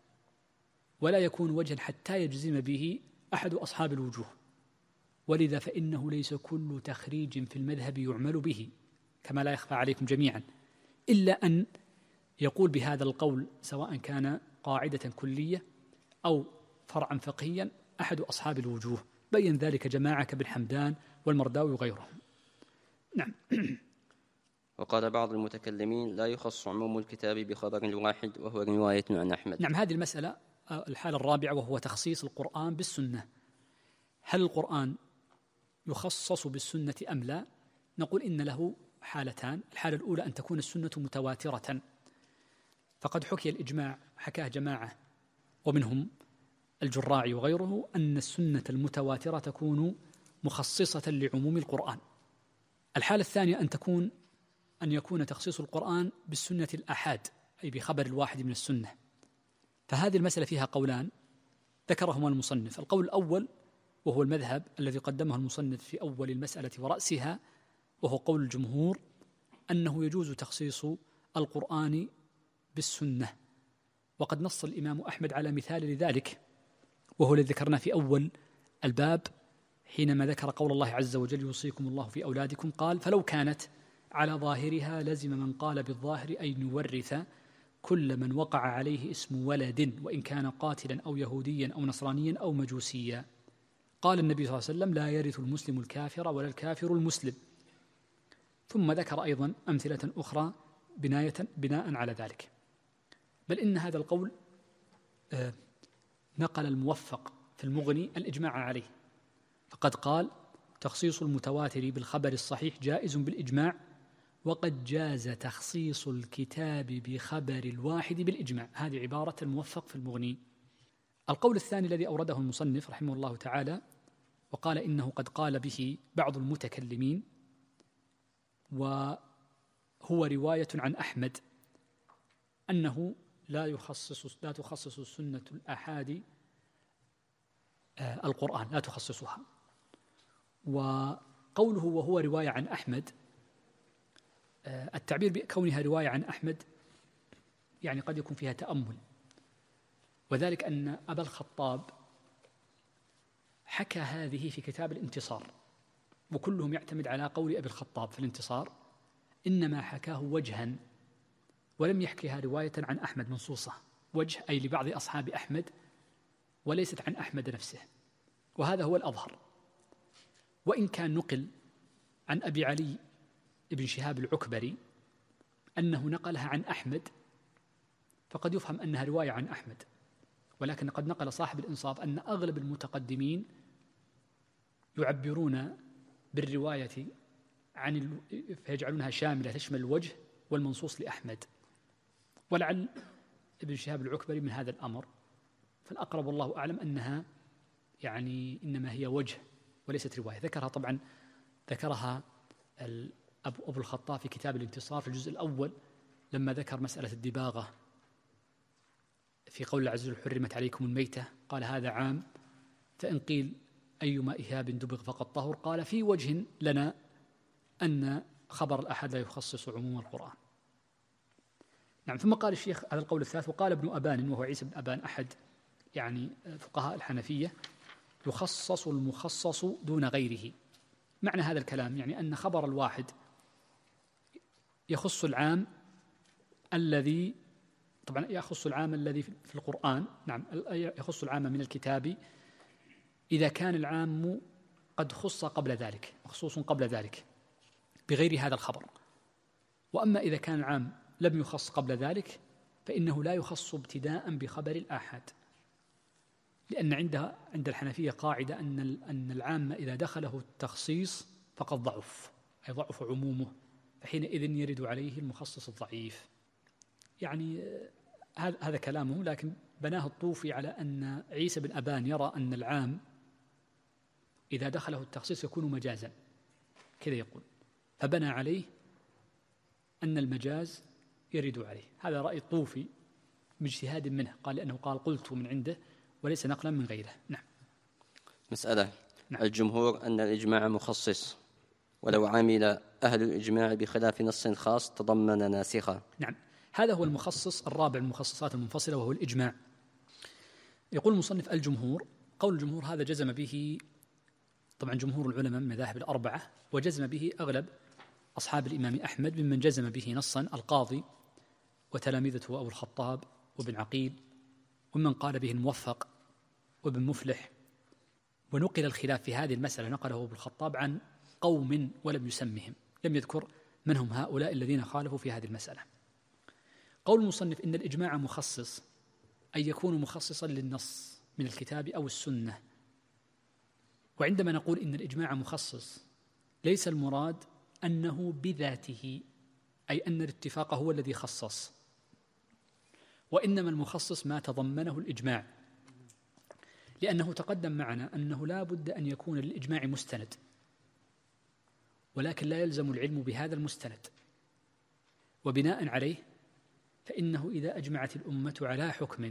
ولا يكون وجها حتى يجزم به أحد أصحاب الوجوه، ولذا فإنه ليس كل تخريج في المذهب يعمل به كما لا يخفى عليكم جميعا، إلا أن يقول بهذا القول سواء كان قاعدة كلية أو فرعا فقهيا أحد أصحاب الوجوه، بين ذلك جماعة كابن حمدان والمرداوي وغيرهم. نعم. وقال بعض المتكلمين لا يخص عموم الكتاب بخبر واحد وهو رواية عن أحمد. نعم، هذه المسألة الحالة الرابعة وهو تخصيص القرآن بالسنة. هل القرآن يخصص بالسنة أم لا؟ نقول إن له حالتان. الحالة الأولى أن تكون السنة متواترة، فقد حكي الإجماع، حكاه جماعة ومنهم الجراعي وغيره، أن السنة المتواترة تكون مخصصة لعموم القرآن. الحالة الثانية أن يكون تخصيص القرآن بالسنة الآحاد، أي بخبر الواحد من السنة. فهذه المسألة فيها قولان ذكرهما المصنف. القول الأول وهو المذهب الذي قدمه المصنف في أول المسألة ورأسها، وهو قول الجمهور أنه يجوز تخصيص القرآن بالسنة، وقد نص الإمام أحمد على مثال لذلك، وهو الذي ذكرنا في أول الباب حينما ذكر قول الله عز وجل يوصيكم الله في أولادكم، قال فلو كانت على ظاهرها لزم من قال بالظاهر أن يورث كل من وقع عليه اسم ولد وإن كان قاتلا أو يهوديا أو نصرانيا أو مجوسيا. قال النبي صلى الله عليه وسلم لا يرث المسلم الكافر ولا الكافر المسلم. ثم ذكر أيضا أمثلة أخرى بناء على ذلك. بل إن هذا القول نقل الموفق في المغني الإجماع عليه، فقد قال تخصيص المتواتر بالخبر الصحيح جائز بالإجماع، وقد جاز تخصيص الكتاب بخبر الواحد بالإجماع. هذه عبارة الموفق في المغني. القول الثاني الذي أورده المصنف رحمه الله تعالى وقال إنه قد قال به بعض المتكلمين، وهو رواية عن أحمد، أنه لا تخصص السنة الآحاد القرآن، لا تخصصها. وقوله وهو رواية عن أحمد، التعبير بكونها رواية عن أحمد يعني قد يكون فيها تأمل، وذلك أن أبا الخطاب حكى هذه في كتاب الانتصار، وكلهم يعتمد على قول أبي الخطاب في الانتصار، إنما حكاه وجها ولم يحكيها رواية عن أحمد منصوصة، وجه أي لبعض أصحاب أحمد وليست عن أحمد نفسه، وهذا هو الأظهر. وإن كان نقل عن أبي علي ابن شهاب العكبري أنه نقلها عن أحمد، فقد يفهم أنها رواية عن أحمد، ولكن قد نقل صاحب الإنصاف أن أغلب المتقدمين يعبرون بالرواية فيجعلونها شاملة تشمل الوجه والمنصوص لأحمد، ولعل ابن شهاب العكبري من هذا الأمر، فالأقرب والله أعلم أنها يعني إنما هي وجه وليست رواية. ذكرها أبو الخطاب في كتاب الانتصار في الجزء الأول لما ذكر مسألة الدباغة في قول الله عز وجل حرمت عليكم الميتة، قال هذا عام، فإن قيل أيما إهاب دبغ فقد طهر، قال في وجه لنا أن خبر الأحد لا يخصص عموم القرآن. نعم. ثم قال الشيخ هذا القول الثالث، وقال ابن أبان وهو عيسى بن أبان أحد يعني فقهاء الحنفية يخصص المخصص دون غيره. معنى هذا الكلام يعني أن خبر الواحد يخص العام الذي طبعا يخص العام الذي في القرآن، نعم يخص العام من الكتاب إذا كان العام قد خص قبل ذلك، مخصوص قبل ذلك بغير هذا الخبر. وأما إذا كان العام لم يخص قبل ذلك فإنه لا يخص ابتداء بخبر الآحاد، لأن عند الحنفية قاعدة أن العام إذا دخله التخصيص فقد ضعف، أي ضعف عمومه، فحينئذ يرد عليه المخصص الضعيف. يعني هذا كلامه، لكن بناه الطوفي على أن عيسى بن أبان يرى أن العام إذا دخله التخصيص يكون مجازا، كذا يقول، فبنى عليه أن المجاز يرد عليه. هذا رأي الطوفي باجتهاد منه، قال لأنه قال قلت من عنده وليس نقلا من غيره. نعم. مسألة. نعم. الجمهور أن الإجماع مخصص، ولو عمل أهل الإجماع بخلاف نص خاص تضمن ناسخة. نعم، هذا هو المخصص الرابع المخصصات المنفصلة، وهو الإجماع. يقول المصنف الجمهور، قول الجمهور هذا جزم به طبعا جمهور العلماء من المذاهب الأربعة، وجزم به أغلب أصحاب الإمام أحمد، ممن جزم به نصا القاضي وتلامذته أبو الخطاب وابن عقيل، ومن قال به الموفق وابن مفلح. ونقل الخلاف في هذه المسألة نقله ابو الخطاب عن قوم ولم يسمهم، لم يذكر من هم هؤلاء الذين خالفوا في هذه المسألة. قول المصنف إن الإجماع مخصص، أي يكون مخصصا للنص من الكتاب أو السنة. وعندما نقول إن الإجماع مخصص ليس المراد أنه بذاته، أي أن الاتفاق هو الذي خصص، وإنما المخصص ما تضمنه الإجماع، لأنه تقدم معنا أنه لا بد أن يكون للإجماع مستند، ولكن لا يلزم العلم بهذا المستند. وبناء عليه فإنه إذا أجمعت الأمة على حكم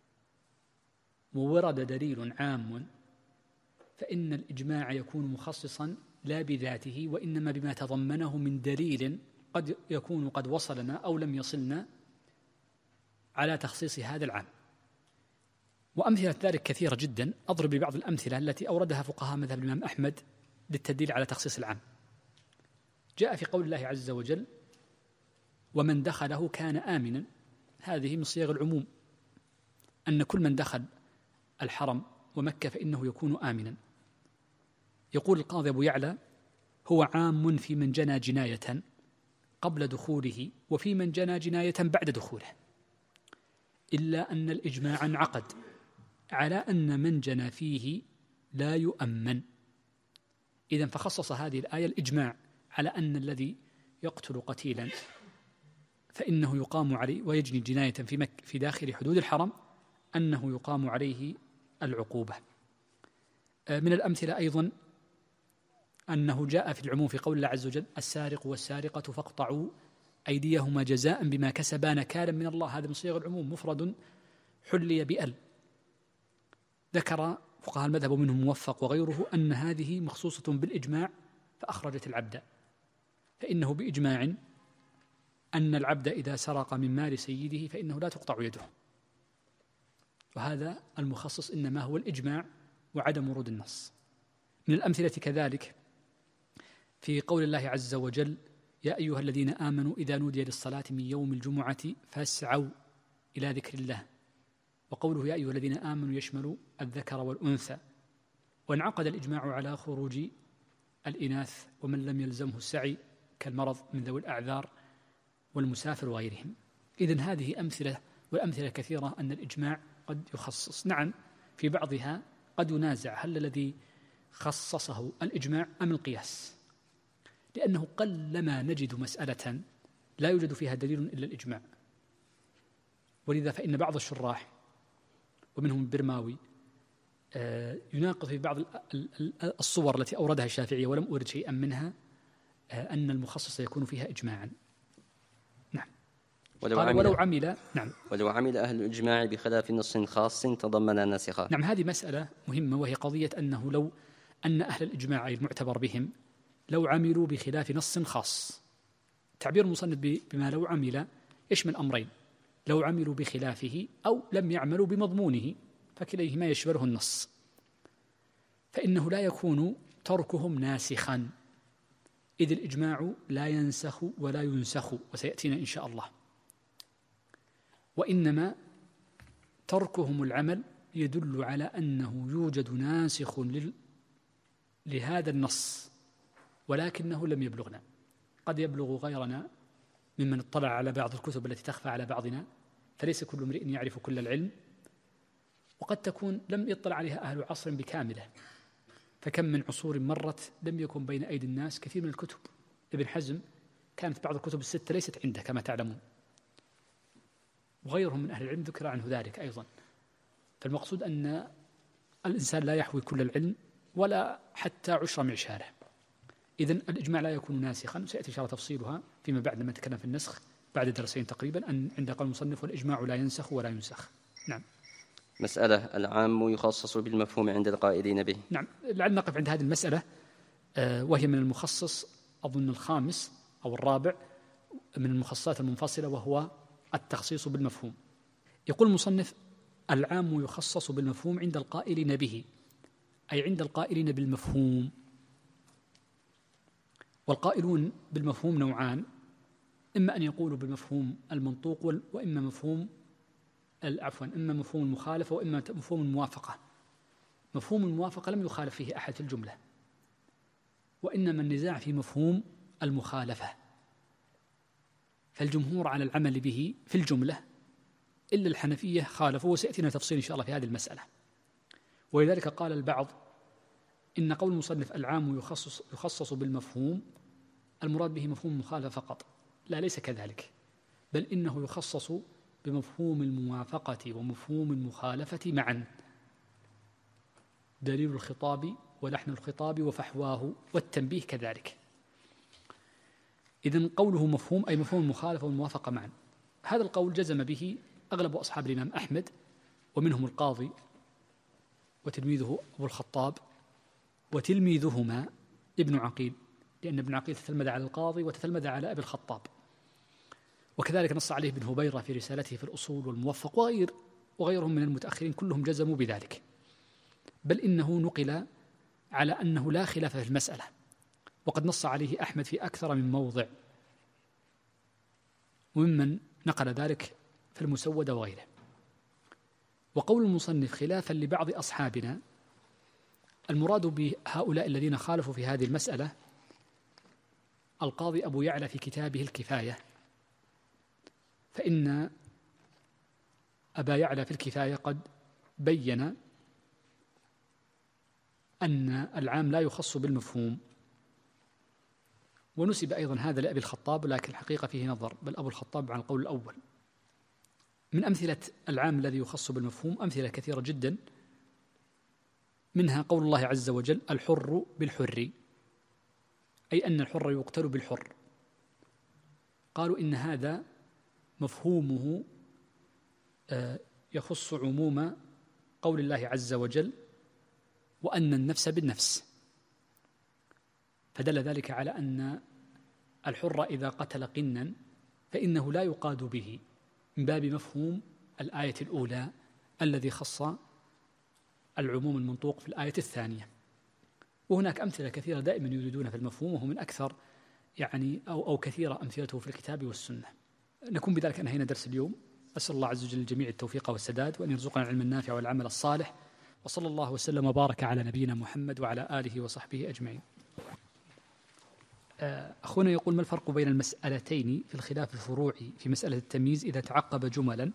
وورد دليل عام فإن الإجماع يكون مخصصا لا بذاته، وإنما بما تضمنه من دليل قد يكون قد وصلنا أو لم يصلنا على تخصيص هذا العام. وأمثلة ذلك كثيرة جدا، أضرب ببعض الأمثلة التي أوردها فقهاء مذهب الإمام أحمد للتدليل على تخصيص العام. جاء في قول الله عز وجل ومن دخله كان آمنا، هذه من صيغ العموم، أن كل من دخل الحرم ومكة فإنه يكون آمنا. يقول القاضي أبو يعلى هو عام في من جنى جناية قبل دخوله وفي من جنى جناية بعد دخوله، إلا أن الإجماع انعقد على أن من جنى فيه لا يؤمن. إذن فخصص هذه الآية الإجماع على أن الذي يقتل قتيلا فإنه يقام عليه ويجني جناية في داخل حدود الحرم أنه يقام عليه العقوبة. من الأمثلة أيضا أنه جاء في العموم في قول الله عز وجل السارق والسارقة فاقطعوا أيديهما جزاء بما كسبا نكالا من الله، هذا من صيغ العموم مفرد حلي بأل. ذكر فقهاء المذهب ومنهم موفق وغيره أن هذه مخصوصة بالإجماع فأخرجت العبد، فإنه بإجماع أن العبد إذا سرق من مال سيده فإنه لا تقطع يده، وهذا المخصص إنما هو الإجماع وعدم ورود النص. من الأمثلة كذلك في قول الله عز وجل يا أيها الذين آمنوا إذا نودي للصلاة من يوم الجمعة فاسعوا إلى ذكر الله، وقوله يا أيها الذين آمنوا يشمل الذكر والأنثى. وانعقد الإجماع على خروج الإناث ومن لم يلزمه السعي كالمرض من ذوي الأعذار والمسافر وغيرهم. إذن هذه أمثلة، والأمثلة كثيرة أن الإجماع قد يخصص. نعم، في بعضها قد ينازع هل الذي خصصه الإجماع أم القياس، لأنه قلما نجد مسألة لا يوجد فيها دليل إلا الإجماع. ولذا فإن بعض الشراح ومنهم البرماوي يناقض في بعض الصور التي أوردها الشافعية ولم أورد شيئا منها أن المخصص يكون فيها إجماعا. نعم. ولو عمل أهل الإجماع بخلاف نص خاص تضمن ناسخة. نعم، هذه مسألة مهمة، وهي قضية أنه لو أن أهل الإجماع أي المعتبر بهم لو عملوا بخلاف نص خاص، تعبير المصنف بما لو عمل يشمل أمرين: لو عملوا بخلافه أو لم يعملوا بمضمونه، فكليهما يشمله النص، فإنه لا يكون تركهم ناسخا، إذ الإجماع لا ينسخ ولا ينسخ، وسيأتينا إن شاء الله. وإنما تركهم العمل يدل على أنه يوجد ناسخ لهذا النص، ولكنه لم يبلغنا. قد يبلغ غيرنا ممن اطلع على بعض الكتب التي تخفى على بعضنا، فليس كل امرئ يعرف كل العلم، وقد تكون لم يطلع عليها أهل عصر بكامله، فكم من عصور مرت لم يكن بين أيدي الناس كثير من الكتب. ابن حزم كانت بعض الكتب الستة ليست عنده كما تعلمون، وغيرهم من أهل العلم ذكر عنه ذلك أيضا، فالمقصود أن الإنسان لا يحوي كل العلم ولا حتى عشر معشاره. إذن الإجماع لا يكون ناسخا، سيأتي إن شاء الله تفصيلها فيما بعد لما نتكلم في النسخ بعد درسين تقريبا، أن عند قول المصنف والإجماع لا ينسخ ولا ينسخ. نعم. مسألة: العام يخصص بالمفهوم عند القائلين به. نعم، لعل نقف عند هذه المسألة، وهي من المخصص أظن الخامس أو الرابع من المخصصات المنفصلة، وهو التخصيص بالمفهوم. يقول المصنف: العام يخصص بالمفهوم عند القائلين به، أي عند القائلين بالمفهوم. والقائلون بالمفهوم نوعان: إما أن يقولوا بالمفهوم المنطوق، وإما مفهوم إما مفهوم المخالفة وإما مفهوم الموافقة. مفهوم الموافقة لم يخالف فيه أحد في الجملة، وإنما النزاع في مفهوم المخالفة، فالجمهور على العمل به في الجملة إلا الحنفية خالفوا، وسيأتينا تفصيل إن شاء الله في هذه المسألة. ولذلك قال البعض إن قول المصنف العام يخصص بالمفهوم المراد به مفهوم المخالفة فقط. لا، ليس كذلك، بل إنه يخصص بمفهوم الموافقة ومفهوم المخالفة معا، دليل الخطاب ولحن الخطاب وفحواه والتنبيه كذلك. إذن قوله مفهوم أي مفهوم المخالفة والموافقة معا. هذا القول جزم به أغلب أصحاب الإمام أحمد، ومنهم القاضي وتلميذه أبو الخطاب وتلميذهما ابن عقيل، لأن ابن عقيل تتلمذ على القاضي وتتلمذ على أبي الخطاب، وكذلك نص عليه ابن هبيرة في رسالته في الأصول والموفق وغيرهم من المتأخرين، كلهم جزموا بذلك، بل إنه نقل على أنه لا خلاف في المسألة، وقد نص عليه أحمد في أكثر من موضع، وممن نقل ذلك في المسودة وغيره. وقول المصنف خلافا لبعض أصحابنا، المراد بهؤلاء الذين خالفوا في هذه المسألة القاضي أبو يعلى في كتابه الكفاية، فإن أبا يعلى في الكفاية قد بين أن العام لا يخص بالمفهوم، ونسب أيضا هذا لأبي الخطاب، لكن الحقيقة فيه نظر، بل أبو الخطاب عن القول الأول. من أمثلة العام الذي يخص بالمفهوم أمثلة كثيرة جدا، منها قول الله عز وجل: الحر بالحر، أي أن الحر يقتل بالحر. قالوا إن هذا مفهومه يخص عموم قول الله عز وجل: وأن النفس بالنفس، فدل ذلك على أن الحر إذا قتل قنا فإنه لا يقاد به، من باب مفهوم الآية الأولى الذي خص العموم المنطوق في الآية الثانية. وهناك أمثلة كثيرة دائما يريدون في المفهوم، وهو من أكثر أو كثيرة أمثلته في الكتاب والسنة. نكون بذلك أنهينا درس اليوم. أسأل الله عز وجل الجميع التوفيق والسداد، وأن يرزقنا العلم النافع والعمل الصالح، وصلى الله وسلم وبارك على نبينا محمد وعلى آله وصحبه أجمعين. أخونا يقول: ما الفرق بين المسألتين في الخلاف الفروعي في مسألة التمييز إذا تعقب جملا؟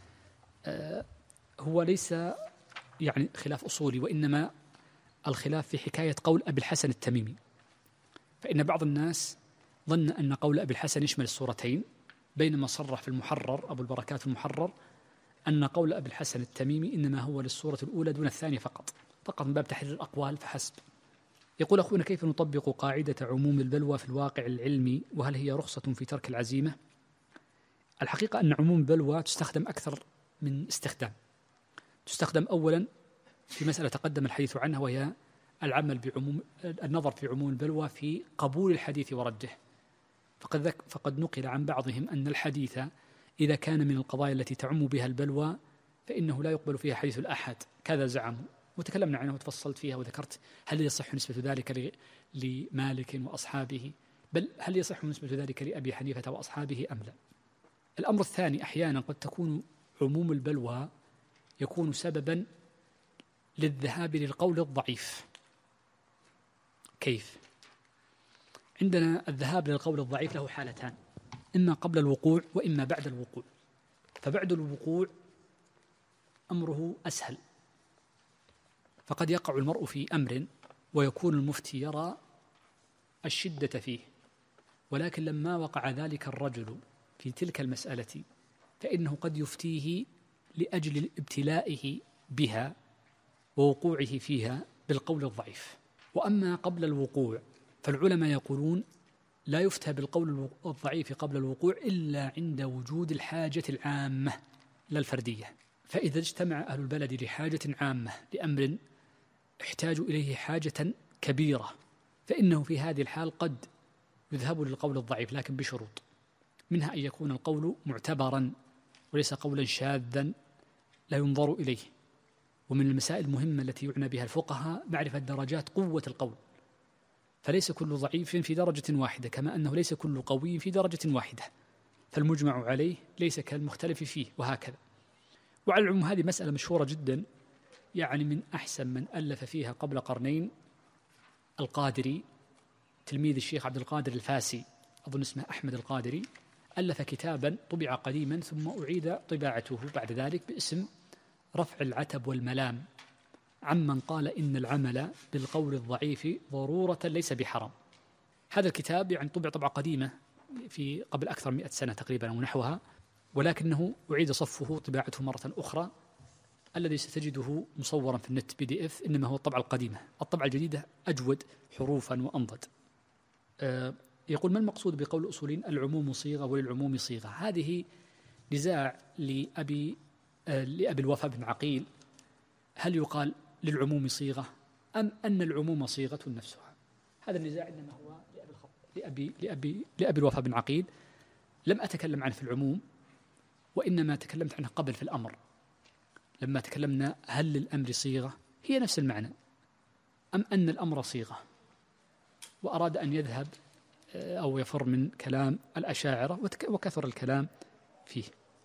هو ليس خلاف أصولي، وإنما الخلاف في حكاية قول أبي الحسن التميمي، فإن بعض الناس ظن أن قول أبي الحسن يشمل السورتين، بينما صرح في المحرر أبو البركات المحرر أن قول أبي الحسن التميمي إنما هو للسورة الأولى دون الثانية فقط من باب تحرير الأقوال فحسب. يقول أخونا: كيف نطبق قاعدة عموم البلوى في الواقع العلمي، وهل هي رخصة في ترك العزيمة؟ الحقيقة أن عموم البلوى تستخدم أكثر من استخدام. تستخدم أولا في مسألة تقدم الحديث عنها، وهي العمل بعموم النظر في عموم البلوى في قبول الحديث ورده، فقد نقل عن بعضهم أن الحديث إذا كان من القضايا التي تعم بها البلوى فإنه لا يقبل فيها حديث الأحد، كذا زعموا، وتكلمنا عنه وتفصلت فيها وذكرت هل يصح نسبة ذلك لمالك وأصحابه، بل هل يصح نسبة ذلك لأبي حنيفة وأصحابه أم لا. الأمر الثاني: أحيانا قد تكون عموم البلوى يكون سببا للذهاب للقول الضعيف. كيف؟ عندنا الذهاب للقول الضعيف له حالتان: إما قبل الوقوع وإما بعد الوقوع. فبعد الوقوع أمره أسهل، فقد يقع المرء في أمر ويكون المفتي يرى الشدة فيه، ولكن لما وقع ذلك الرجل في تلك المسألة فإنه قد يفتيه لأجل ابتلائه بها ووقوعه فيها بالقول الضعيف. وأما قبل الوقوع فالعلماء يقولون لا يفتى بالقول الضعيف قبل الوقوع إلا عند وجود الحاجة العامة لا الفردية. فإذا اجتمع أهل البلد لحاجة عامة لأمر احتاجوا إليه حاجة كبيرة فإنه في هذه الحال قد يذهب للقول الضعيف، لكن بشروط، منها أن يكون القول معتبرا وليس قولا شاذا لا ينظر إليه. ومن المسائل المهمة التي يعنى بها الفقهاء معرفة درجات قوة القول، فليس كل ضعيف في درجة واحدة كما أنه ليس كل قوي في درجة واحدة، فالمجمع عليه ليس كالمختلف فيه وهكذا. وعلى العموم هذه مسألة مشهورة جدا، يعني من أحسن من ألف فيها قبل قرنين القادري تلميذ الشيخ عبد القادر الفاسي، أظن اسمه أحمد القادري، ألف كتابا طبع قديما ثم أعيد طباعته بعد ذلك باسم رفع العتب والملام عمن قال إن العمل بالقول الضعيف ضرورة ليس بحرام. هذا الكتاب يعني طبع طبعة قديمة في قبل أكثر من 100 سنة تقريبا أو نحوها، ولكنه أعيد صفه طباعته مرة أخرى. الذي ستجده مصورا في النت PDF إنما هو الطبعة القديمة. الطبعة الجديدة أجود حروفا وأنضج. يقول: ما المقصود بقول الأصوليين العموم صيغة وللعموم صيغة؟ هذه نزاع لأبي الوفا بن عقيل، هل يقال للعموم صيغة أم أن العموم صيغة نفسها؟ هذا النزاع إنما هو لأبي الوفا بن عقيل. لم أتكلم عنه في العموم، وإنما تكلمت عنه قبل في الأمر، لما تكلمنا هل للأمر صيغة هي نفس المعنى أم أن الأمر صيغة، وأراد أن يذهب أو يفر من كلام الأشاعرة وكثر الكلام فيه.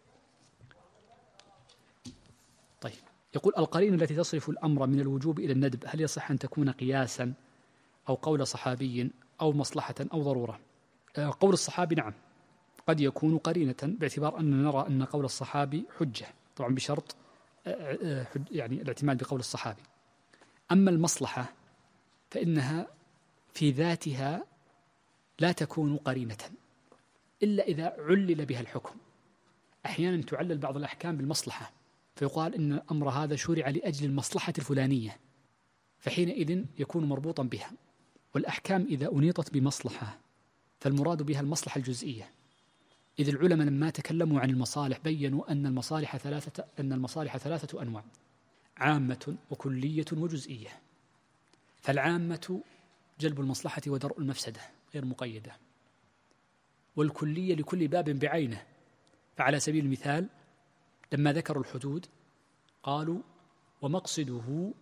طيب، يقول: القرينة التي تصرف الأمر من الوجوب إلى الندب هل يصح أن تكون قياسا أو قول صحابي أو مصلحة أو ضرورة؟ قول الصحابي نعم قد يكون قرينة، باعتبار أننا نرى أن قول الصحابي حجة، طبعا بشرط يعني الاعتماد بقول الصحابي. أما المصلحة فإنها في ذاتها لا تكون قرينة إلا إذا علل بها الحكم. أحيانا تعلل بعض الأحكام بالمصلحة، فيقال إن الأمر هذا شرع لأجل المصلحة الفلانية، فحينئذ يكون مربوطا بها. والأحكام إذا أنيطت بمصلحة فالمراد بها المصلحة الجزئية، إذ العلماء لما تكلموا عن المصالح بيّنوا أن المصالح ثلاثة أنواع: عامة وكلية وجزئية. فالعامة جلب المصلحة ودرء المفسدة غير مقيدة، والكلية لكل باب بعينه. فعلى سبيل المثال لما ذكروا الحدود قالوا: ومقصده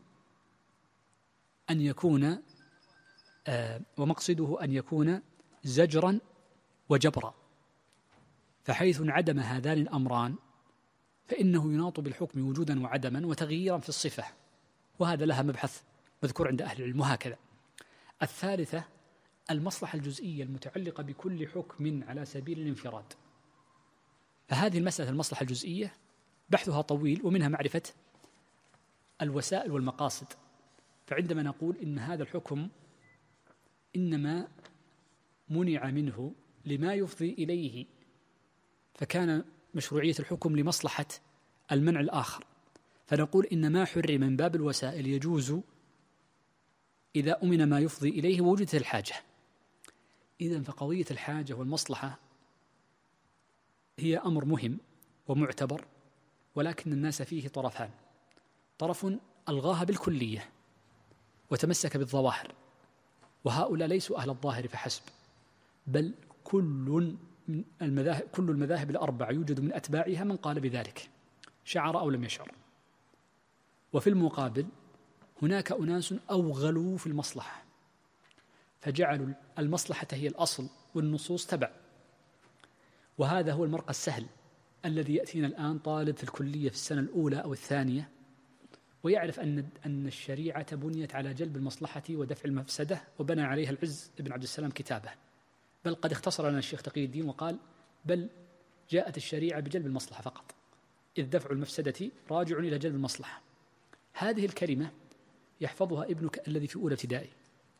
أن يكون زجرا وجبرا، فحيث انعدم هذان الأمران فإنه يناط بالحكم وجودا وعدما وتغييرا في الصفة، وهذا لها مبحث مذكور عند أهل العلم وهكذا. الثالثة المصلحة الجزئية المتعلقة بكل حكم على سبيل الانفراد، فهذه المسألة المصلحة الجزئية بحثها طويل، ومنها معرفة الوسائل والمقاصد. فعندما نقول إن هذا الحكم إنما منع منه لما يفضي إليه، فكان مشروعية الحكم لمصلحة المنع الآخر، فنقول إن ما حرم من باب الوسائل يجوز إذا أمن ما يفضي إليه ووجدت الحاجة. إذن فقضية الحاجة والمصلحة هي أمر مهم ومعتبر، ولكن الناس فيه طرفان: طرف ألغاها بالكلية وتمسك بالظواهر، وهؤلاء ليسوا أهل الظاهر فحسب، بل كل المذاهب الأربعة يوجد من أتباعها من قال بذلك شعر أو لم يشعر. وفي المقابل هناك أناس أوغلوا في المصلحة فجعلوا المصلحة هي الأصل والنصوص تبع. وهذا هو المرقى السهل الذي يأتينا الآن طالب في الكلية في السنة الأولى أو الثانية ويعرف أن الشريعة بنيت على جلب المصلحة ودفع المفسدة، وبنى عليها العز بن عبد السلام كتابه، بل قد اختصر لنا الشيخ تقي الدين وقال: بل جاءت الشريعة بجلب المصلحة فقط، إذ دفع المفسدة راجع إلى جلب المصلحة. هذه الكلمة يحفظها ابنك الذي في أولى ابتدائي،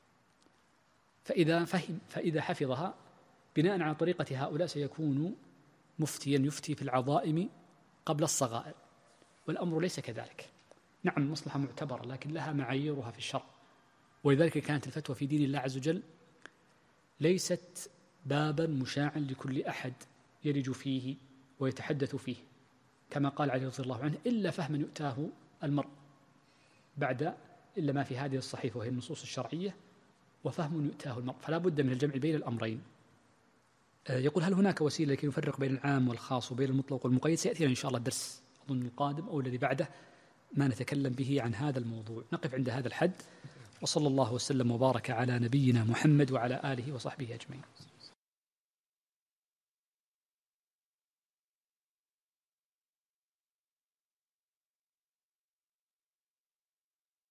فإذا حفظها بناء على طريقة هؤلاء سيكون مفتيا يفتي في العظائم قبل الصغائر، والأمر ليس كذلك. نعم مصلحة معتبرة لكن لها معاييرها في الشرع، ولذلك كانت الفتوى في دين الله عز وجل ليست بابا مشاعا لكل أحد يلج فيه ويتحدث فيه، كما قال علي رضي الله عنه: إلا فهما يؤتاه المرء بعد إلا ما في هذه الصحيفة وهي النصوص الشرعية، وفهم يؤتاه المرء، فلا بد من الجمع بين الأمرين. يقول: هل هناك وسيلة لكي نفرق بين العام والخاص وبين المطلق والمقيد؟ سيأتينا إن شاء الله الدرس أظن القادم أو الذي بعده ما نتكلم به عن هذا الموضوع. نقف عند هذا الحد، وصلى الله وسلم وبارك على نبينا محمد وعلى آله وصحبه أجمعين.